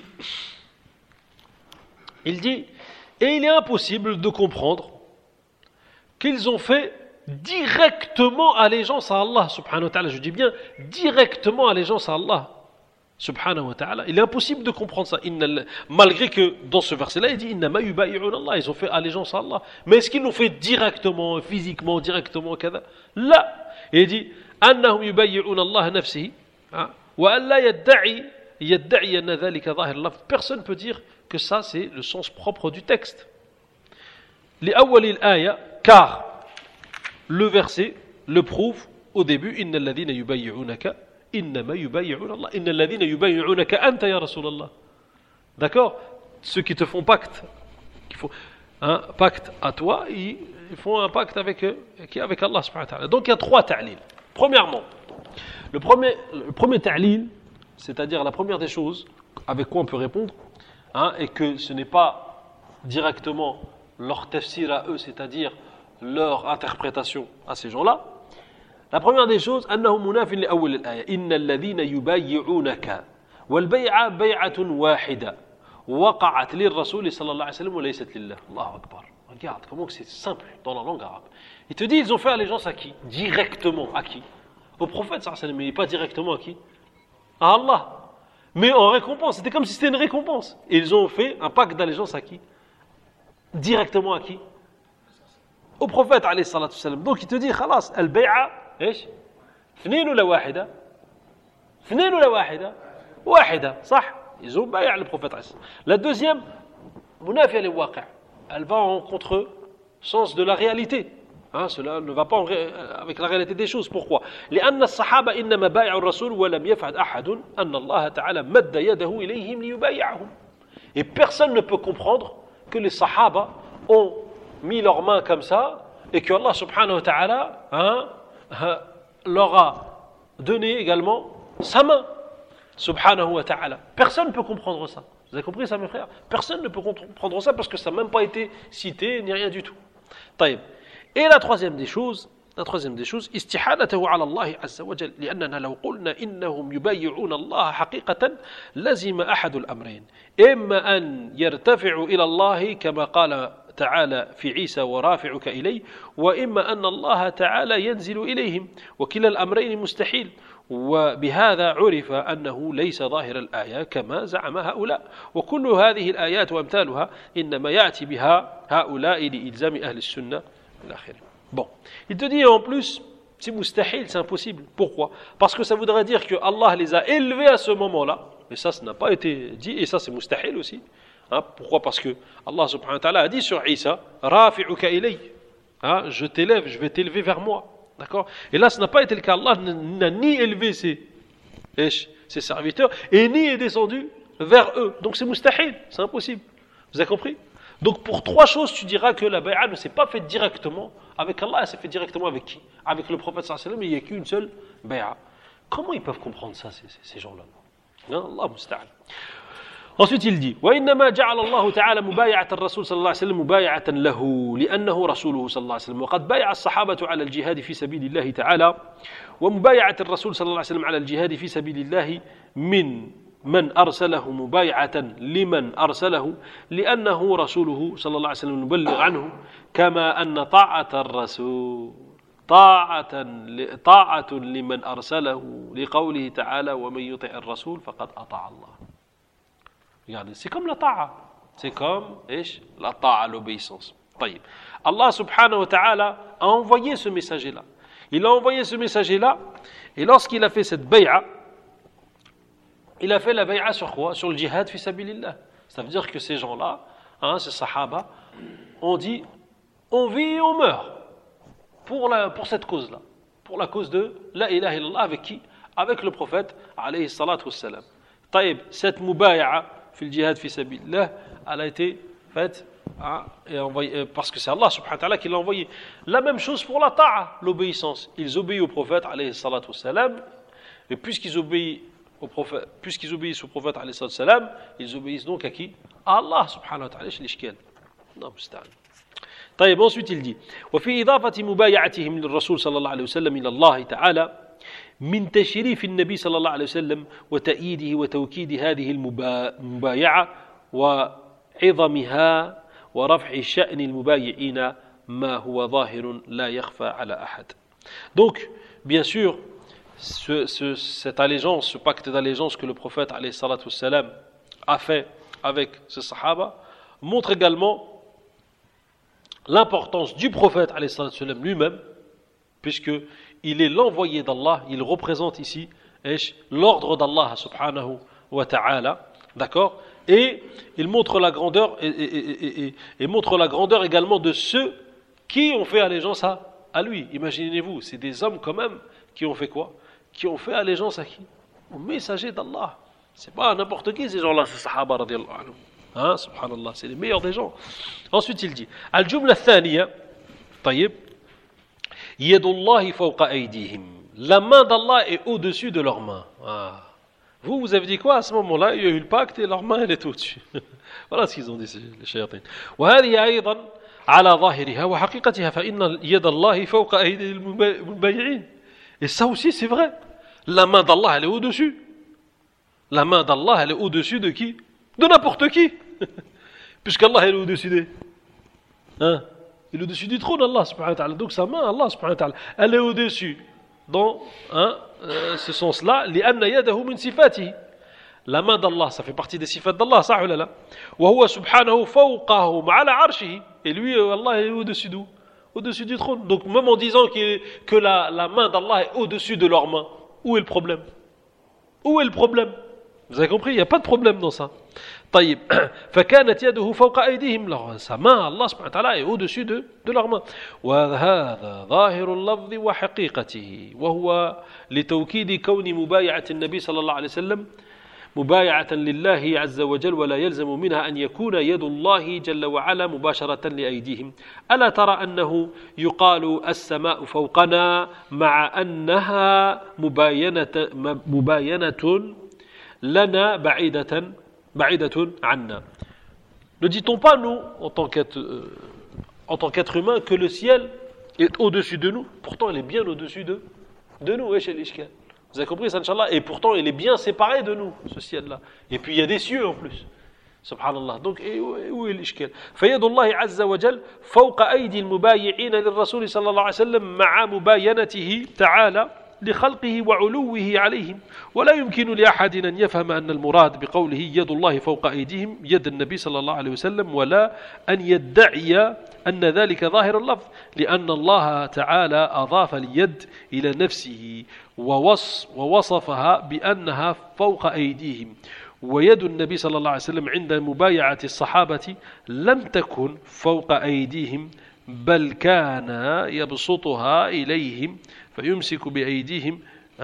et il est impossible de comprendre qu'ils ont fait directement allégeance à Allah subhanahu wa ta'ala. Je dis bien directement allégeance à Allah subhanahu wa ta'ala. Il est impossible de comprendre ça. Malgré que dans ce verset-là, il dit innama yubayi'un Allah, ils ont fait allégeance à Allah. Mais est-ce qu'ils l'ont fait directement, physiquement, directement, kada? Là. Et il dit أنهم يبايعون الله نفسه وألا يدعي أن ذلك ظاهر اللفظ. Personne ne peut dire que ça c'est le sens propre du texte. لأول الآية, car le verset le prouve au début إن الذين يبايعونك إنما يبايعون الله إن الذين يبايعونك أنت يا رسول الله. D'accord? Ceux qui te font pacte, qui font un pacte à toi, ils font un pacte avec Allah subhanahu wa ta'ala. Donc il y a trois ta'lil. Premièrement, le premier ta'lil, c'est-à-dire la première des choses avec quoi on peut répondre, et que ce n'est pas directement leur tafsir à eux, c'est-à-dire leur interprétation à ces gens-là. La première des choses, أنه مناف لأول الآية إن الذين يبايعونك والبيعة بيعة واحدة وقعت للرسول صلى الله عليه وسلم وليست لله. الله أكبر. Regarde comment c'est simple dans la langue arabe. Il te dit, ils ont fait allégeance à qui? Directement à qui? Au prophète sallallahu alayhi wa sallam, mais pas directement à qui? À Allah. Mais en récompense, c'était comme si c'était une récompense. Et ils ont fait un pacte d'allégeance à qui? Directement à qui? Au prophète alayhi salatu wassalam. Donc il te dit, khalas, al-bay'a, ايش؟ اثنين ولا واحدة؟ اثنين ولا واحدة؟ واحدة, صح? Ils ont bay'a le prophète alayhi. La deuxième, munafia li waqi'. Elle va en contre-sens de la réalité. Hein, cela ne va pas avec la réalité des choses. Pourquoi? لأن الصحابة إنما بايعوا الرسول ولم يفعل أحد أن الله تعالى مد يده إليهم ليبايعهم. Et personne ne peut comprendre que les sahaba ont mis leurs mains comme ça et que Allah subhanahu wa ta'ala leur a donné également sa main subhanahu wa ta'ala. Personne ne peut comprendre ça. Vous avez compris ça, mes frères? Personne ne peut comprendre ça parce que ça n'a même pas été cité ni rien du tout. طيب. Et la troisième des choses, استحالته على الله عز وجل لأننا لو قلنا إنهم يبايعون الله حقيقة لزم أحد الأمرين إما أن يرتفعوا إلى الله كما قال تعالى في عيسى ورافعك إليه وإما أن الله تعالى ينزل إليهم وكلا الأمرين مستحيل وبهذا عرف أنه ليس ظاهر الآية كما زعم هؤلاء وكل هذه الآيات وأمثالها إنما يأتي بها هؤلاء لإلزام أهل السنة إلى آخره. Bon, il te dit en plus, c'est mustahil, c'est impossible. Pourquoi? Parce que ça voudrait dire que Allah les a élevés à ce moment-là, mais ça n'a pas été dit, et ça c'est mustahil aussi. Hein, pourquoi? Parce que Allah subhanahu wa ta'ala a dit sur Isa, Rafi'uka ilay, hein, je t'élève, je vais t'élever vers moi. D'accord? Et là, ce n'a pas été le cas. Allah n'a ni élevé ses serviteurs, et ni est descendu vers eux. Donc c'est mustahil, c'est impossible. Vous avez compris? Donc pour trois choses, tu diras que la bay'a ne s'est pas faite directement avec Allah, elle s'est faite directement avec qui? Avec le prophète sallallahu alayhi wa sallam, il n'y a qu'une seule bay'a. Comment ils peuvent comprendre ça, ces gens-là? Non, Allah musta'an. Ensuite il dit وإنما جعل الله تعالى مبايعة الرسول صلى الله عليه وسلم مبايعة له لأنه رسوله صلى الله عليه وسلم وقد بايع الصحابة على الجهاد في سبيل الله تعالى ومبايعة الرسول صلى الله عليه وسلم على الجهاد في سبيل الله من أرسله مبايعة لمن أرسله لأنه رسوله صلى الله عليه وسلم نبلغ عنه كما أن طاعة الرسول طاعة لمن أرسله لقوله تعالى ومن يطع الرسول فقد أطاع الله. Regardez, c'est comme la ta'a. C'est comme la ta'a, l'obéissance. طيب. Allah subhanahu wa ta'ala a envoyé ce messager-là. Il a envoyé ce messager-là, et lorsqu'il a fait cette bay'a, il a fait la bay'a sur quoi? Sur le djihad fi sabilillah. Ça veut dire que ces gens-là, ces sahaba, ont dit, on vit et on meurt pour cette cause-là. Pour la cause de la ilaha illallah, avec qui? Avec le prophète, alayhi salatu wassalam. طيب, cette mubay'a, في الجهاد في سبيل الله, elle a été faite et envoyée, parce que c'est Allah subhanahu wa ta'ala qui l'a envoyé. La même chose pour la ta'a, l'obéissance. Ils obéissent au prophète alayhi salatu wassalam, et puisqu'ils obéissent au prophète alayhi salatu wassalam, ils obéissent donc à qui? À Allah subhanahu wa ta'ala. Non, musta'an. طيب, ensuite il dit وفي إضافة مبايعتهم للرسول صلى الله عليه وسلم إلى الله تعالى من تشريف النبي صلى الله عليه وسلم وتأييده وتوكيد هذه المبايعة وعظمها ورفع شأن المبايعين ما هو ظاهر لا يخفى على أحد. Donc, bien sûr, cette allégeance, ce pacte d'allégeance que le prophète alayhi salatu wassalam a fait avec ses sahaba montre également l'importance du prophète alayhi salatu wassalam lui-même, puisque il est l'envoyé d'Allah, il représente ici l'ordre d'Allah subhanahu wa ta'ala, d'accord? Et il montre la grandeur et montre la grandeur également de ceux qui ont fait allégeance à lui. Imaginez-vous, c'est des hommes quand même qui ont fait quoi? Qui ont fait allégeance à qui? Au messager d'Allah. C'est pas n'importe qui ces gens-là, ces sahaba radiyallahu anhum. Subhanallah, c'est les meilleurs des gens. Ensuite il dit Al-Jumla Thaniya, طيب, Yadullahi fawqa aydihim. La main d'Allah est au-dessus de leurs mains. Vous avez dit quoi à ce moment-là? Il y a eu le pacte et leur main elle est au-dessus. Voilà ce qu'ils ont dit les shayatins. وهذه أيضا على ظاهرها وحقيقتها فإن يد الله فوق أيدي المبايعين. Et ça aussi c'est vrai. La main d'Allah elle est au-dessus. La main d'Allah elle est au-dessus de qui? De n'importe qui. Puisqu'Allah elle est au-dessus des... Il est au-dessus du trône, Allah subhanahu wa ta'ala. Donc sa main, Allah subhanahu wa ta'ala, elle est au-dessus. Dans ce sens-là, لأن يده من صفاته. La main d'Allah, ça fait partie des sifat d'Allah, ça ou là. وهو سبحانه فوقهم على عرشه. Et lui, Allah est au-dessus d'où? Au-dessus du trône. Donc même en disant que la main d'Allah est au-dessus de leurs mains, où est le problème? Où est le problème? Vous avez compris? Il n'y a pas de problème dans ça. طيب فكانت يده فوق أيديهم. Alors, sa main, Allah subhanahu wa ta'ala, est au-dessus de leurs mains. وهذا ظاهر اللفظ وحقيقته وهو لتوكيد كون مبايعة النبي صلى الله عليه وسلم مبايعة لله عز وجل ولا يلزم منها أن يكون يد الله جل وعلا مباشرة لأيديهم. ألا ترى أنه يقال السماء فوقنا مع أنها مباينة لنا بعيدة عنا. Ne dit-on pas, nous, en tant qu'être humain, que le ciel est au-dessus de nous? Pourtant, il est bien au-dessus de nous. Vous avez compris ça, Inch'Allah? Et pourtant, il est bien séparé de nous, ce ciel-là. Et puis, il y a des cieux en plus. Subhanallah. Donc, où est l'ishkal? فيد الله عز وجل فوق أيدي المبايعين للرسول صلى الله عليه وسلم مع مباينته تعالى لخلقه وعلوه عليهم. ولا يمكن لأحد أن يفهم أن المراد بقوله يد الله فوق أيديهم يد النبي صلى الله عليه وسلم ولا أن يدعي أن ذلك ظاهر اللفظ لأن الله تعالى أضاف اليد إلى نفسه ووصفها بأنها فوق أيديهم. ويد النبي صلى الله عليه وسلم عند مبايعة الصحابة لم تكن فوق أيديهم بل كان يبسطها إليهم فيمسك بأيديهم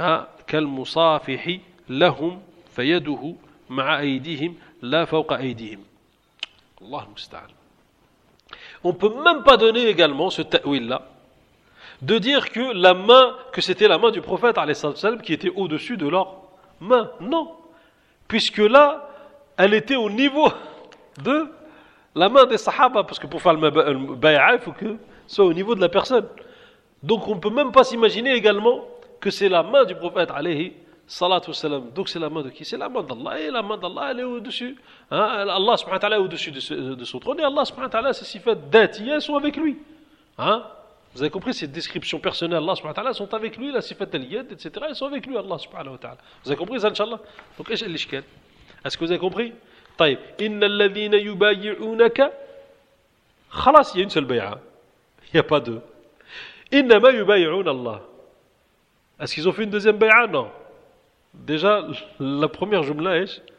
كالمصافح لهم فيده مع أيديهم لا فوق أيديهم. الله المستعان. On ne peut même pas donner également ce ta'wil-là, de dire que c'était la main du prophète alayhi salam qui était au-dessus de leur main. Non. Puisque là, elle était au niveau de la main des sahaba, parce que pour faire le bay'a, il faut que ce soit au niveau de la personne. Donc on ne peut même pas s'imaginer également que c'est la main du prophète alayhi salatu salam. Donc c'est la main de qui? C'est la main d'Allah, et la main d'Allah elle est au-dessus. Allah subhanahu wa ta'ala est au-dessus de son trône, et Allah subhanahu wa ta'ala, ses sifat d'atiyah sont avec lui. Vous avez compris, ces descriptions personnelles, Allah subhanahu wa ta'ala, sont avec lui, la sifat al-yad, etc. Elles sont avec lui, Allah subhanahu wa ta'ala. Vous avez compris ça, Inch'Allah? Donc, est-ce que vous avez compris? طيب, إن الذين يبايعونك, خلاص, il y a une seule bay'a. Il n'y a pas deux. إنما يبايعون الله. Est-ce qu'ils ont fait une deuxième bay'a? Non. Déjà, la première jumla,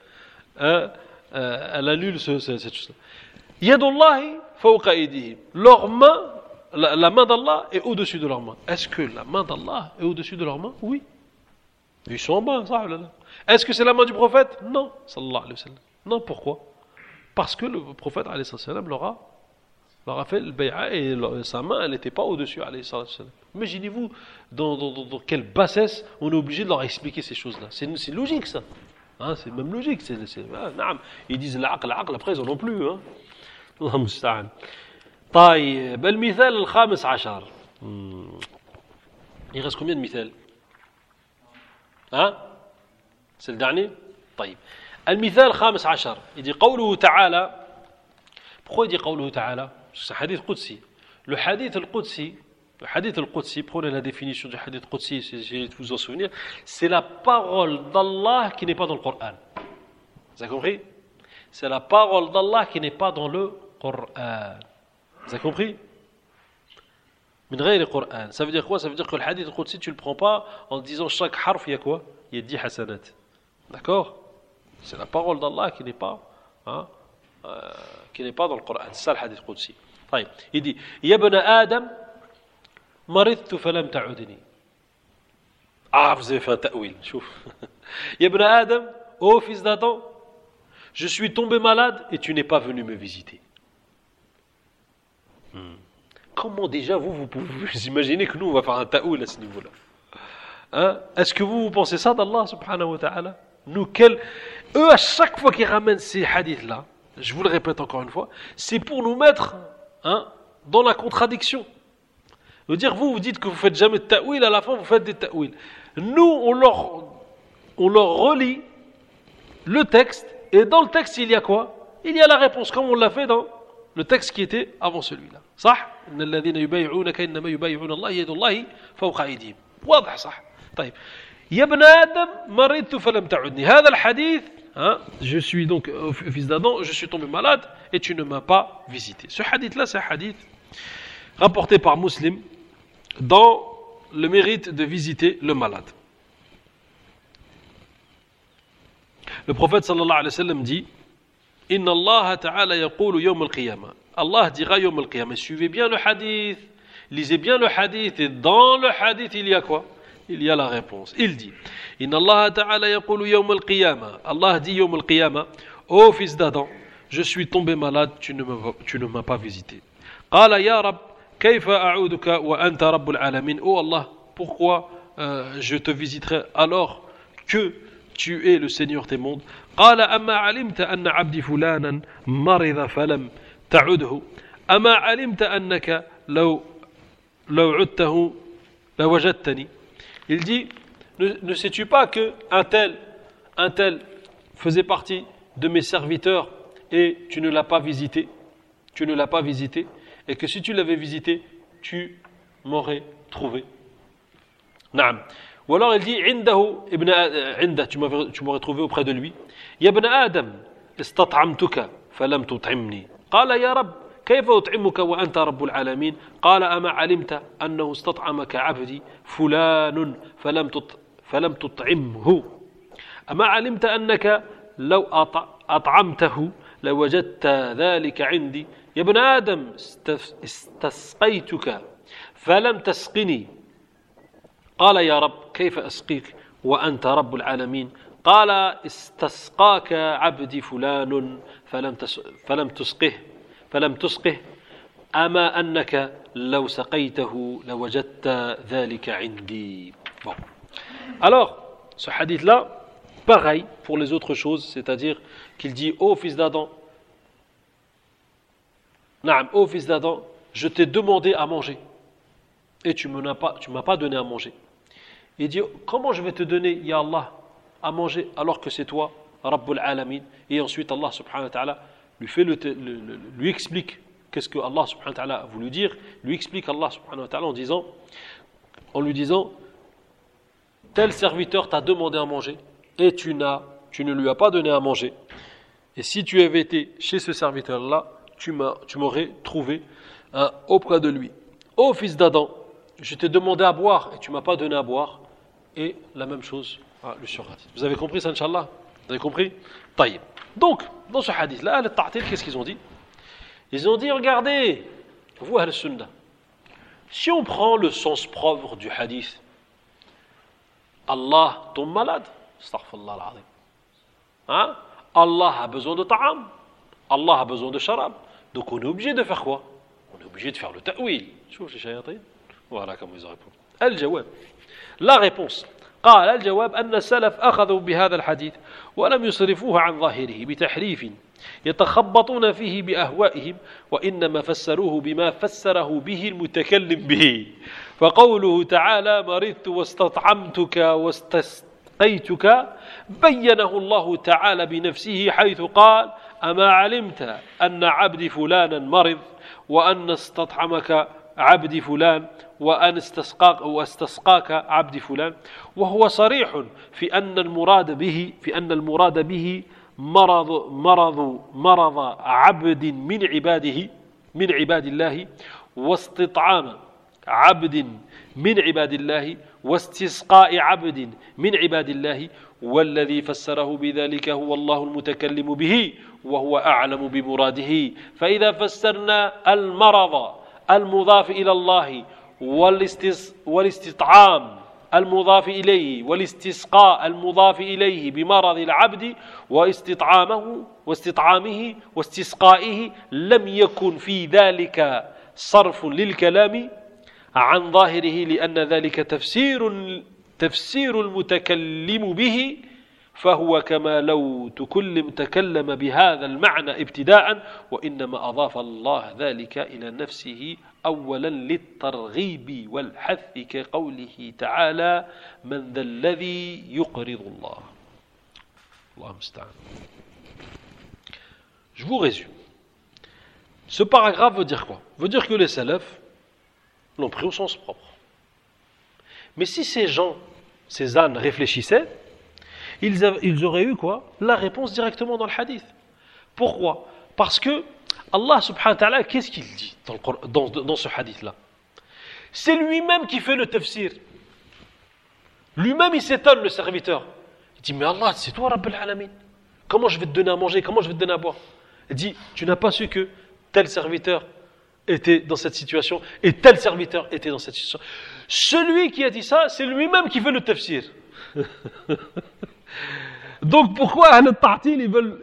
elle annule cette chose-là. Yadullahi fawqa aydihim. Leur main, la main d'Allah est au-dessus de leurs mains. Est-ce que la main d'Allah est au-dessus de leurs mains? Oui. Ils sont en bas, ça. Est-ce que c'est la main du prophète? Non. Sallallahu alayhi wa sallam. Non, pourquoi? Parce que le prophète alayhi sallam leur a fait le bay'a et sa main, elle n'était pas au-dessus alayhi sallam. Imaginez-vous dans quelle bassesse on est obligé de leur expliquer ces choses-là. C'est logique, ça. C'est même logique. Ils disent l'aql, après ils n'en ont plus. Allah musta'an. طيب المثال الخامس عشر. Il reste combien de مثال? C'est le dernier? طيب. المثال الخامس عشر. Il dit قوله تعالى. Pourquoi il dit قوله تعالى? C'est un hadith qudsi. Le hadith al-Qudsi, prenez la définition du hadith qudsi, si vous vous en souvenez, c'est la parole d'Allah qui n'est pas dans le Coran. Vous avez compris? C'est la parole d'Allah qui n'est pas dans le Coran. Vous avez compris? Min ghayri Qur'an. Ça veut dire quoi? Ça veut dire que le hadith al-Qudsi, tu ne le prends pas en disant chaque harf, il y a quoi? Il y a 10 hasanat. D'accord? C'est la parole d'Allah qui n'est pas dans le Coran. C'est ça le hadith al-Qudsi. Il dit Ya ibn Adam, maridtu falam ta'udni. Vous avez fait un ta'wil. Ya ibn Adam, ô fils d'Adam, je suis tombé malade et tu n'es pas venu me visiter. Comment déjà vous pouvez vous imaginer que nous on va faire un ta'oul à ce niveau-là? Est-ce que vous pensez ça d'Allah subhanahu wa ta'ala? Eux à chaque fois qu'ils ramènent ces hadiths-là, je vous le répète encore une fois, c'est pour nous mettre dans la contradiction. Vous dire, vous dites que vous faites jamais de ta'oul, à la fin vous faites des ta'oul. Nous on leur relit le texte, et dans le texte il y a quoi? Il y a la réponse, comme on l'a fait dans le texte qui était avant celui-là. صح؟ إن الذين يبايعونك إنما يبايعون الله يد الله فوق أيديهم. واضح صح؟ طيب. يا ابن آدم مرضت فلم تعدني. هذا الحديث je suis donc fils d'Adam, je suis tombé malade et tu ne m'as pas visité. Ce hadith-là, c'est un hadith rapporté par Muslim dans le mérite de visiter le malade. Le prophète sallallahu alayhi wa sallam dit Inna Allah ta'ala yaqulu yawm al-qiyamah. Allah dira yawm al-qiyamah. Suivez bien le hadith, lisez bien le hadith, et dans le hadith il y a quoi? Il y a la réponse. Il dit Inna Allah ta'ala yaqulu yawm al-qiyamah. Allah dit yawm al-qiyamah, ô fils d'Adam, je suis tombé malade, tu ne m'as pas visité. Qala ya Rab, kayfa a'uduka wa anta rabbul alamin. Oh Allah, pourquoi je te visiterai alors que tu es le Seigneur des mondes. قال أما علمت أن عبدي فلانا مرض فلم تعده أما علمت أنك لو عدته لوجدتني. Il dit ne sais-tu pas que un tel faisait partie de mes serviteurs et tu ne l'as pas visité et que si tu l'avais visité tu m'aurais trouvé. نعم. Ou alors il dit tu m'aurais trouvé auprès de lui. يا ابن آدم استطعمتك فلم تطعمني قال يا رب كيف أطعمك وأنت رب العالمين قال أما علمت أنه استطعمك عبدي فلان فلم تطعمه أما علمت أنك لو أطعمته لوجدت ذلك عندي يا ابن آدم استسقيتك فلم تسقني قال يا رب كيف أسقيك وأنت رب العالمين قال استسقاك عبدي فلان فلم تسقه أما أنك لو سقيته لوجدت ذلك عندي. Bon. Alors, ce hadith-là, pareil pour les autres choses, c'est-à-dire qu'il dit ô fils d'Adam, ô fils d'Adam, je t'ai demandé à manger et tu m'as pas donné à manger. Il dit comment je vais te donner, ya Allah, à manger alors que c'est toi, Rabbul Alamin. Et ensuite Allah subhanahu wa ta'ala lui explique qu'est-ce que Allah subhanahu wa ta'ala a voulu dire, lui explique Allah subhanahu wa ta'ala en lui disant tel serviteur t'a demandé à manger et tu ne lui as pas donné à manger. Et si tu avais été chez ce serviteur-là, tu m'aurais trouvé auprès de lui. Ô fils d'Adam, je t'ai demandé à boire et tu m'as pas donné à boire. Et la même chose le sur hadith. Vous avez compris ça, Inch'Allah? Vous avez compris? Taïb. Donc, dans ce hadith-là, les ta'til, qu'est-ce qu'ils ont dit? Ils ont dit, regardez, vous, Ahl-Sunnah, si on prend le sens propre du hadith, Allah tombe malade, astaghfirullah al-azim. Allah a besoin de ta'am, Allah a besoin de sharab. Donc on est obligé de faire quoi? On est obligé de faire le ta'wil. Voilà comment ils ont répondu. Al-jawab. La réponse. قال الجواب أن السلف أخذوا بهذا الحديث ولم يصرفوه عن ظاهره بتحريف يتخبطون فيه بأهوائهم وإنما فسروه بما فسره به المتكلم به فقوله تعالى مرضت واستطعمتك واستسقيتك بينه الله تعالى بنفسه حيث قال أما علمت أن عبدي فلانا مرض وأن استطعمك عبدي فلان وأن استسقاك عبد فلان وهو صريح في أن المراد به مرض عبد من عباد الله واستطعام عبد من عباد الله واستسقاء عبد من عباد الله والذي فسره بذلك هو الله المتكلم به وهو أعلم بمراده فإذا فسرنا المرض المضاف إلى الله والاستطعام المضاف إليه والاستسقاء المضاف إليه بمرض العبد واستطعامه واستسقائه لم يكن في ذلك صرف للكلام عن ظاهره لأن ذلك تفسير المتكلم به فهو كما لو تكلم بهذا المعنى ابتداء وإنما أضاف الله ذلك إلى نفسه أولا للترغيب والحث كقوله تعالى من ذا الذي يقرض الله. الله المستعان. Je vous résume. Ce paragraphe veut dire quoi? Veut dire que les salafs l'ont pris au sens propre. Mais si ces ânes réfléchissaient, ils auraient eu quoi? La réponse directement dans le hadith. Pourquoi? Parce que Allah subhanahu wa ta'ala, qu'est-ce qu'il dit dans ce hadith-là? C'est lui-même qui fait le tafsir. Lui-même, il s'étonne, le serviteur. Il dit, mais Allah, c'est toi, Rabb al-Alamin. Comment je vais te donner à manger? Comment je vais te donner à boire? Il dit, tu n'as pas su que tel serviteur était dans cette situation et tel serviteur était dans cette situation. Celui qui a dit ça, c'est lui-même qui fait le tafsir. Donc pourquoi Ahl al-Ta'til,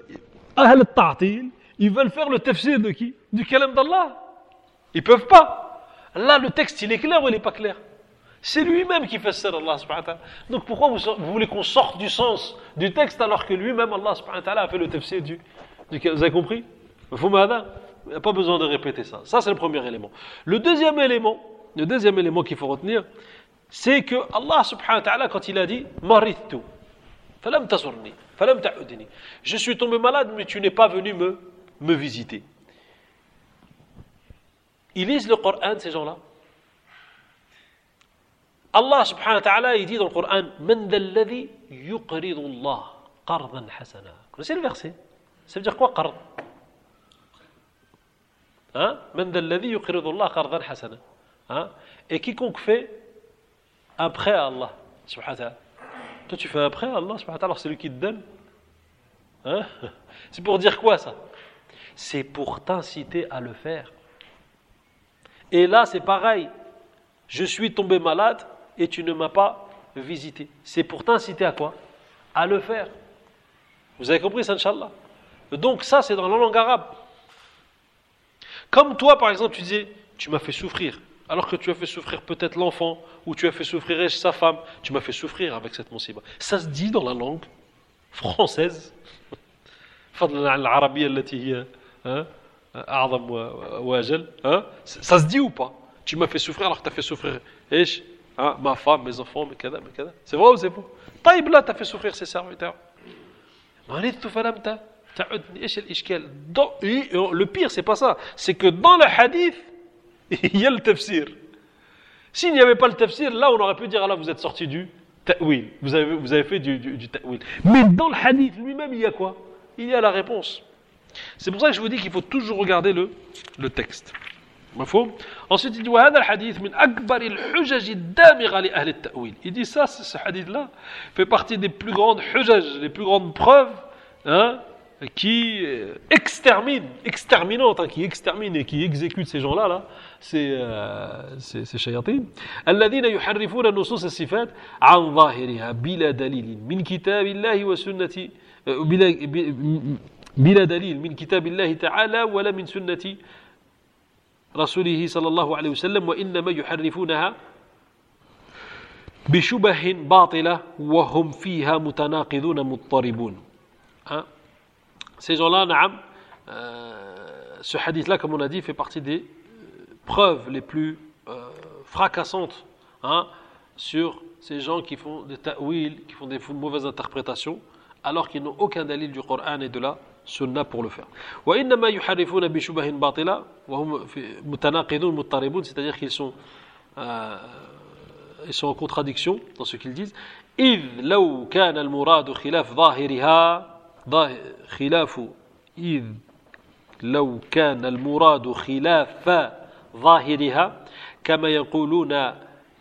ils veulent faire le tafsir de qui? Du kalam d'Allah. Ils peuvent pas. Là, le texte, il est clair ou il n'est pas clair? C'est lui-même qui fait ça, Allah subhanahu wa ta'ala. Donc pourquoi vous voulez qu'on sorte du sens du texte alors que lui-même, Allah subhanahu wa ta'ala, a fait le tafsir du vous avez compris? Il n'y a pas besoin de répéter ça. Ça, c'est le premier élément. Le deuxième élément qu'il faut retenir, c'est que Allah subhanahu wa ta'ala, quand il a dit « Maridtu, falam tasurni, falam ta'udni » je suis tombé malade, mais tu n'es pas venu me visiter. Ils lisent le Coran, ces gens-là. Allah subhanahu wa ta'ala, il dit dans le Coran « Man dalladhi yuqridu Allah qardan hasana » Vous connaissez le verset? Ça veut dire quoi, qard? Man dalladhi yuqridu Allah qardan hasana. Et quiconque fait un prêt à Allah subhanahu wa ta'ala. Toi, tu fais un prêt à Allah subhanahu wa ta'ala, alors c'est lui qui te donne. C'est pour dire quoi, ça? C'est pour t'inciter à le faire. Et là, c'est pareil. Je suis tombé malade et tu ne m'as pas visité. C'est pour t'inciter à quoi? À le faire. Vous avez compris ça, Inch'Allah? Donc ça, c'est dans la langue arabe. Comme toi, par exemple, tu disais, tu m'as fait souffrir. Alors que tu as fait souffrir peut-être l'enfant, ou tu as fait souffrir sa femme. Tu m'as fait souffrir avec cette musiba. Ça se dit dans la langue française. Ça se dit ou pas? Tu m'as fait souffrir alors que tu as fait souffrir ma femme, mes enfants, mes kada. C'est vrai ou c'est faux? Taïb là, tu as fait souffrir ses serviteurs. Le pire, c'est pas ça. C'est que dans le hadith, il y a le tafsir. S'il n'y avait pas le tafsir, là, on aurait pu dire, là, vous êtes sorti du ta'wil. Vous avez fait du ta'wil. Mais dans le hadith lui-même, il y a quoi? Il y a la réponse. C'est pour ça que je vous dis qu'il faut toujours regarder le texte. Ensuite, il dit وهذا الحديث من أكبر الحجج الدامغة لأهل التأويل. Il dit ça, ce hadith-là fait partie des plus grandes hujaj, les plus grandes preuves qui exterminantes, qui exterminent et qui exécutent ces gens-là, ces shayatin. الذين يحرفون النصوص الصفات عن ظاهرها بلا دليل من كتاب الله وسنة بلا دليل من كتاب الله تعالى ولا من سنة رسوله صلى الله عليه وسلم وإنما يحرفونها بشبه باطلة وهم فيها متناقضون مضطربون. Ces gens-là, ce hadith-là, comme on a dit, fait partie des preuves les plus fracassantes sur ces gens qui font des ta'wil, qui font des mauvaises interprétations, alors qu'ils n'ont aucun dalil du Coran et de la Sunna pour le faire. وإنما يحرفون بشبه باطلة وهم متناقضون مضطربون, c'est-à-dire qu'ils sont en contradiction dans ce qu'ils disent. إذ لو كان المراد خلاف ظاهرها إذ لو كان المراد خلاف ظاهرها كما يقولون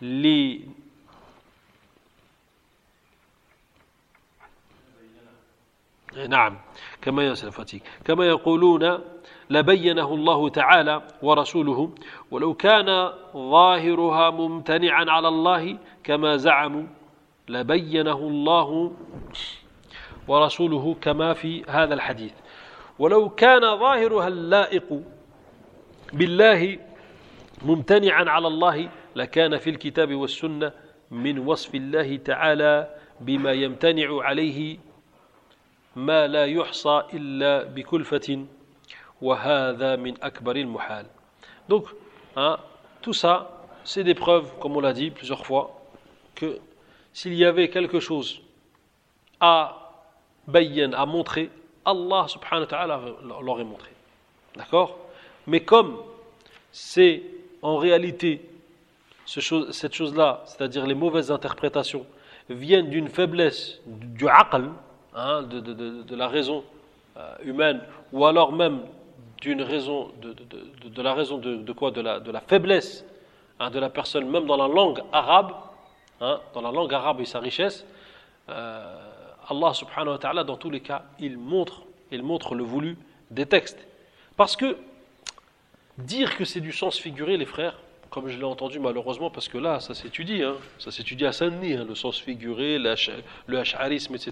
نعم كما يقولون لبينه الله تعالى ورسوله ولو كان ظاهرها ممتنعا على الله كما زعموا لبينه الله ورسوله كما في هذا الحديث ولو كان ظاهرها اللائق بالله ممتنعا على الله لكان في الكتاب والسنة من وصف الله تعالى بما يمتنع عليه ما لا يحصى إلا بكلفة وهذا من أكبر المحال. Donc, tout ça, c'est des preuves, comme on l'a dit plusieurs fois, que s'il y avait quelque chose à montrer, Allah subhanahu wa ta'ala l'aurait montré. D'accord? Mais comme c'est en réalité cette chose-là, c'est-à-dire les mauvaises interprétations viennent d'une faiblesse du aql, hein, de la raison humaine, ou alors même d'une raison, de la raison de quoi, de la faiblesse, hein, de la personne, même dans la langue arabe, hein, dans la langue arabe et sa richesse, Allah subhanahu wa ta'ala, dans tous les cas, il montre le voulu des textes. Parce que dire que c'est du sens figuré, les frères, comme je l'ai entendu malheureusement, parce que là, ça s'étudie, hein, ça s'étudie à Saint-Denis, hein, le sens figuré, le ash'arisme, etc.,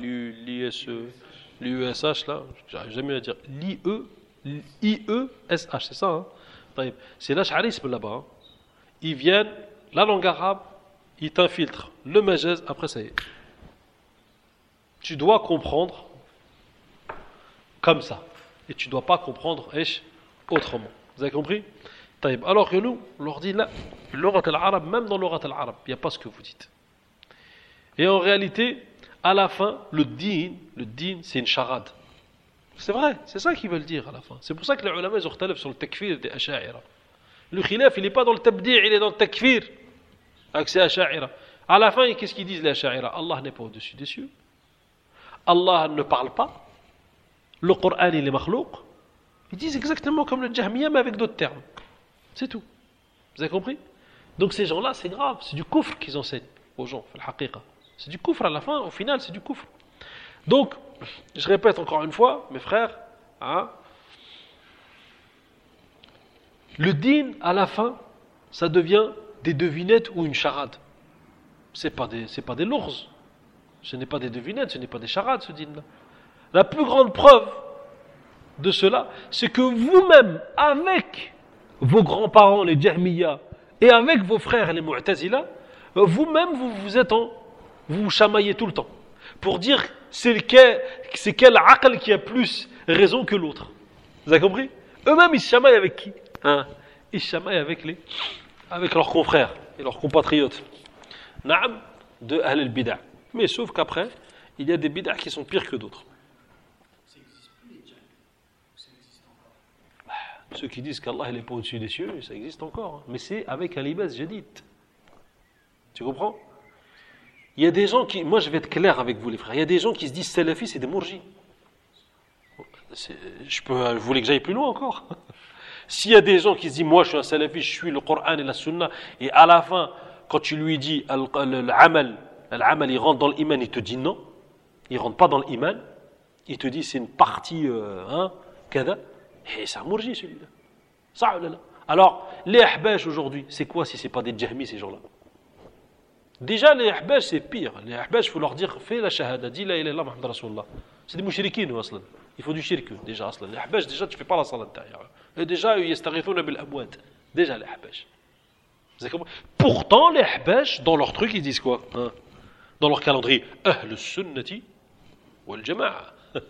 l'IESH, là, j'arrive jamais à dire, l'IESH, c'est ça, hein. C'est l'ash'arisme là-bas. Hein. Ils viennent, la langue arabe, ils t'infiltrent le majaz, après ça y est. Tu dois comprendre comme ça. Et tu ne dois pas comprendre autrement. Vous avez compris? Alors que nous, on leur dit là, l'orat al-arab, même dans l'orat al-arab, il n'y a pas ce que vous dites. Et en réalité, à la fin, le din, c'est une charade. C'est vrai, c'est ça qu'ils veulent dire à la fin. C'est pour ça que les ulama ils ont khtalaf sur le takfir des asha'ira. Le khilaf, il n'est pas dans le tabdi', il est dans le takfir. Avec ces asha'ira. À la fin, qu'est-ce qu'ils disent les asha'ira? Allah n'est pas au-dessus des cieux. Allah ne parle pas. Le Coran, il est makhlouq. Ils disent exactement comme le Jahmiya, mais avec d'autres termes. C'est tout. Vous avez compris? Donc ces gens-là, c'est grave. C'est du kufr qu'ils enseignent aux gens. C'est du kufr à la fin. Au final, c'est du kufr. Donc, je répète encore une fois, mes frères, hein, le din, à la fin, ça devient des devinettes ou une charade. C'est pas des lourds. Ce n'est pas des devinettes, ce n'est pas des charades, ce din-là. La plus grande preuve de cela, c'est que vous-même, avec vos grands-parents, les Jahmiya, et avec vos frères, les Mu'tazila, vous-même, vous vous chamaillez tout le temps. Pour dire c'est quel aql qui a plus raison que l'autre. Vous avez compris? Eux-mêmes, ils se chamaillent avec qui? Hein? Ils se chamaillent avec leurs confrères et leurs compatriotes. Na'am, de Ahl al-Bid'a. Mais sauf qu'après, il y a des bid'a qui sont pires que d'autres. Ça n'existe plus les djinns, ou ça existe encore? Ceux qui disent qu'Allah n'est pas au-dessus des cieux, ça existe encore. Mais c'est avec un libas jadid. Tu comprends? Il y a des gens qui... Moi, je vais être clair avec vous, les frères. Il y a des gens qui se disent salafis, c'est des mourjis. Vous voulez que j'aille plus loin encore? S'il y a des gens qui se disent, moi, je suis un salafi, je suis le Coran et la Sunna, et à la fin, quand tu lui dis l'amal, il rentre dans l'iman, il te dit non, il rentre pas dans l'iman, il te dit c'est une partie, kada, et c'est un mourji celui-là. Ça, là. Alors, les ahbash aujourd'hui, c'est quoi si c'est pas des jahmis ces gens-là? Déjà, les ahbash, c'est pire. Les ahbash, il faut leur dire, fais la shahada, dis la ilaha illallah Muhammad Rasulullah. C'est des mouchriquins, nous, aslan. Il faut du shirk, déjà, aslan. Les ahbash, déjà, tu fais pas la salat derrière. Et déjà, ils yastaghithuna bil amwat. Déjà, les ahbash. Vous avez compris? Pourtant, les ahbash, dans leur truc, ils disent quoi? Dans leur calendrier, Ahl sunnati wal jama'a.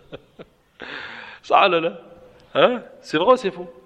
Ça, là. C'est vrai ou c'est faux?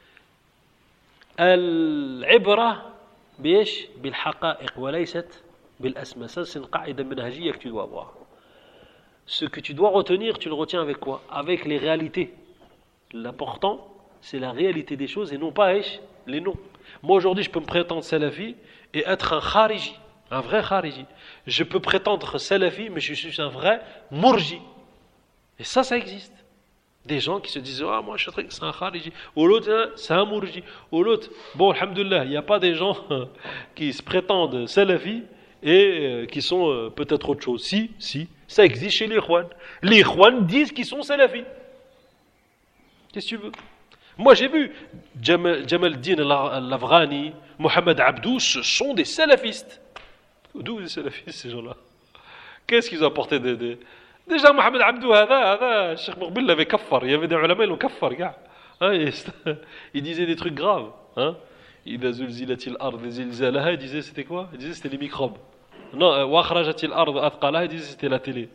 Al-ibra, biesh, bil haqa'iq, wa laysat bil asma. Ça, c'est une qaïda manhajiyya que tu dois avoir. Ce que tu dois retenir, tu le retiens avec quoi? Avec les réalités. L'important, c'est la réalité des choses et non pas les noms. Moi, aujourd'hui, je peux me prétendre salafi et être un khariji, un vrai khariji. Je peux prétendre salafi, mais je suis un vrai mourji. Et ça existe. Des gens qui se disent, moi, je suis un khariji. Ou l'autre, c'est un mourji. Ou l'autre, bon, alhamdoulilah, il n'y a pas des gens qui se prétendent salafi et qui sont peut-être autre chose. Si, ça existe chez les Ikhwan. Les Ikhwan disent qu'ils sont salafis. Qu'est-ce que tu veux? Moi, j'ai vu Jamal-Din al-Afghani, Mohamed Abdou, ce sont des salafistes. D'où des salafistes, ces gens-là? Qu'est-ce qu'ils ont apporté Déjà, Mohamed Abdou, Cheikh Mourbil l'avait kaffar. Il y avait des ulama, ils l'ont kaffar, gars. Il disait des trucs graves. Il disait c'était quoi? Il disait c'était les microbes. Non, وَأَخْرَجَتِ الْأَرْضُ أَثْقَالَهَا, il disait c'était la télé.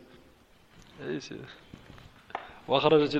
وأخرجت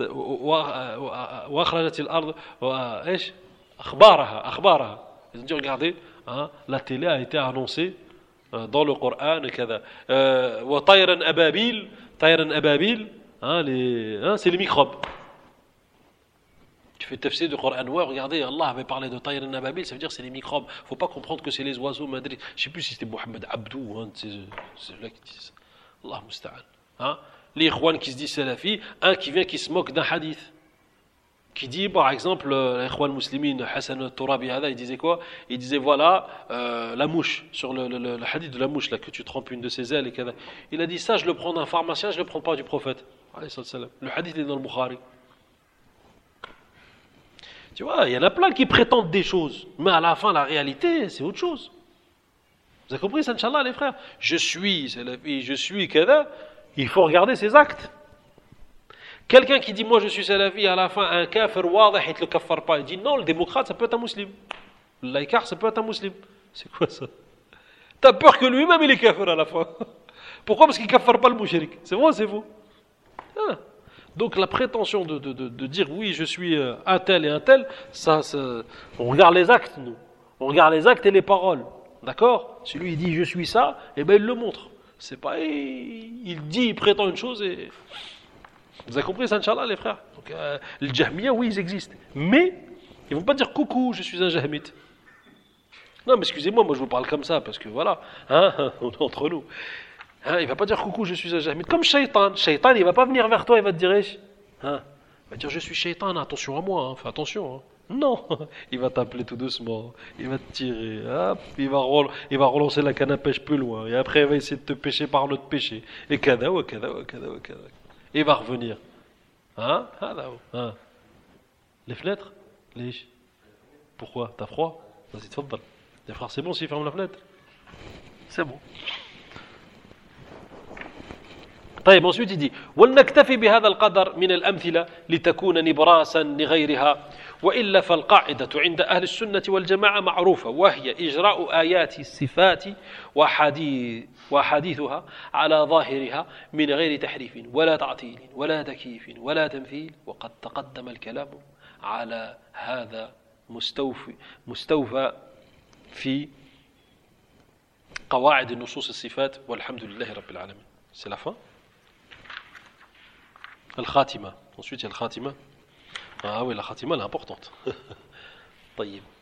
الأرض إيش أخبارها. Ils ont dit regardez, la télé a été annoncée dans le Coran et كذا. وطيرا أبابيل, c'est les microbes. Tu fais tafsir du Coran, ouais, regardez, Allah avait parlé de Tayr al-Nababil, ça veut dire que c'est les microbes. Il ne faut pas comprendre que c'est les oiseaux, Madrid. Je ne sais plus si c'était Mohamed Abdou ou un de ceux-là qui disent ça. Allah musta'an. Hein? Les Ikhwan qui se disent salafi, un qui vient qui se moque d'un hadith. Qui dit, par exemple, l'Ikhwan muslimin, Hassan al-Turabi, il disait quoi? Il disait, voilà, la mouche, sur le hadith de la mouche, là, que tu trempes une de ses ailes, et qu'il il a dit ça, je le prends d'un pharmacien, je ne le prends pas du prophète. Le hadith est dans le Bukhari. Tu vois, il y en a plein qui prétendent des choses, mais à la fin, la réalité, c'est autre chose. Vous avez compris ça, Inch'Allah, les frères? Je suis salafi, je suis kada, il faut regarder ses actes. Quelqu'un qui dit, moi je suis salafi, à la fin, un kafir wadah, il ne le kaffar pas. Il dit, non, le démocrate, ça peut être un musulman. Le laïcard, ça peut être un musulman. C'est quoi ça? T'as peur que lui-même, il est kafir à la fin. Pourquoi? Parce qu'il ne kaffar pas le mouchirik. C'est vrai, c'est faux. Ah. Donc la prétention de dire oui, je suis un tel et un tel, ça, on regarde les actes, nous. On regarde les actes et les paroles. D'accord? Celui il dit je suis ça, et bien il le montre. C'est pas, il dit, il prétend une chose et. Vous avez compris ça, Inch'Allah, les frères? Donc, les Jahmiya, oui, ils existent. Mais, ils ne vont pas dire coucou, je suis un Jahmite. Non, mais excusez-moi, moi je vous parle comme ça, parce que voilà, hein, on est entre nous. Hein, il ne va pas dire coucou, je suis un Jahmite. Comme Shaitan. Shaitan, il ne va pas venir vers toi, il va te dire, hein, il va dire, je suis Shaitan, attention à moi, hein, fais attention. Hein. Non, il va t'appeler tout doucement, il va te tirer, hop, il va relancer la canne à pêche plus loin, et après il va essayer de te pêcher par l'autre péché. Et kada, wa kada, wa kada, wa kada. Et il va revenir. Hein? Hein? Les fenêtres? Pourquoi? T'as froid? Vas-y, tfaddal. Les frères, c'est bon s'ils ferment la fenêtre? C'est bon. طيب ensuite il dit ولنكتفي بهذا القدر من الأمثلة لتكون نبراسا لغيرها وإلا فالقاعدة عند أهل السنة والجماعة معروفة وهي إجراء آيات الصفات وحديثها على ظاهرها من غير تحريف ولا تعطيل ولا تكييف ولا تمثيل وقد تقدم الكلام على هذا مستوفى في قواعد النصوص الصفات والحمد لله رب العالمين. C'est la fin. Al-Khatima. Ensuite, il y a Al-Khatima. Ah oui, la Khatima, elle est importante. طيب.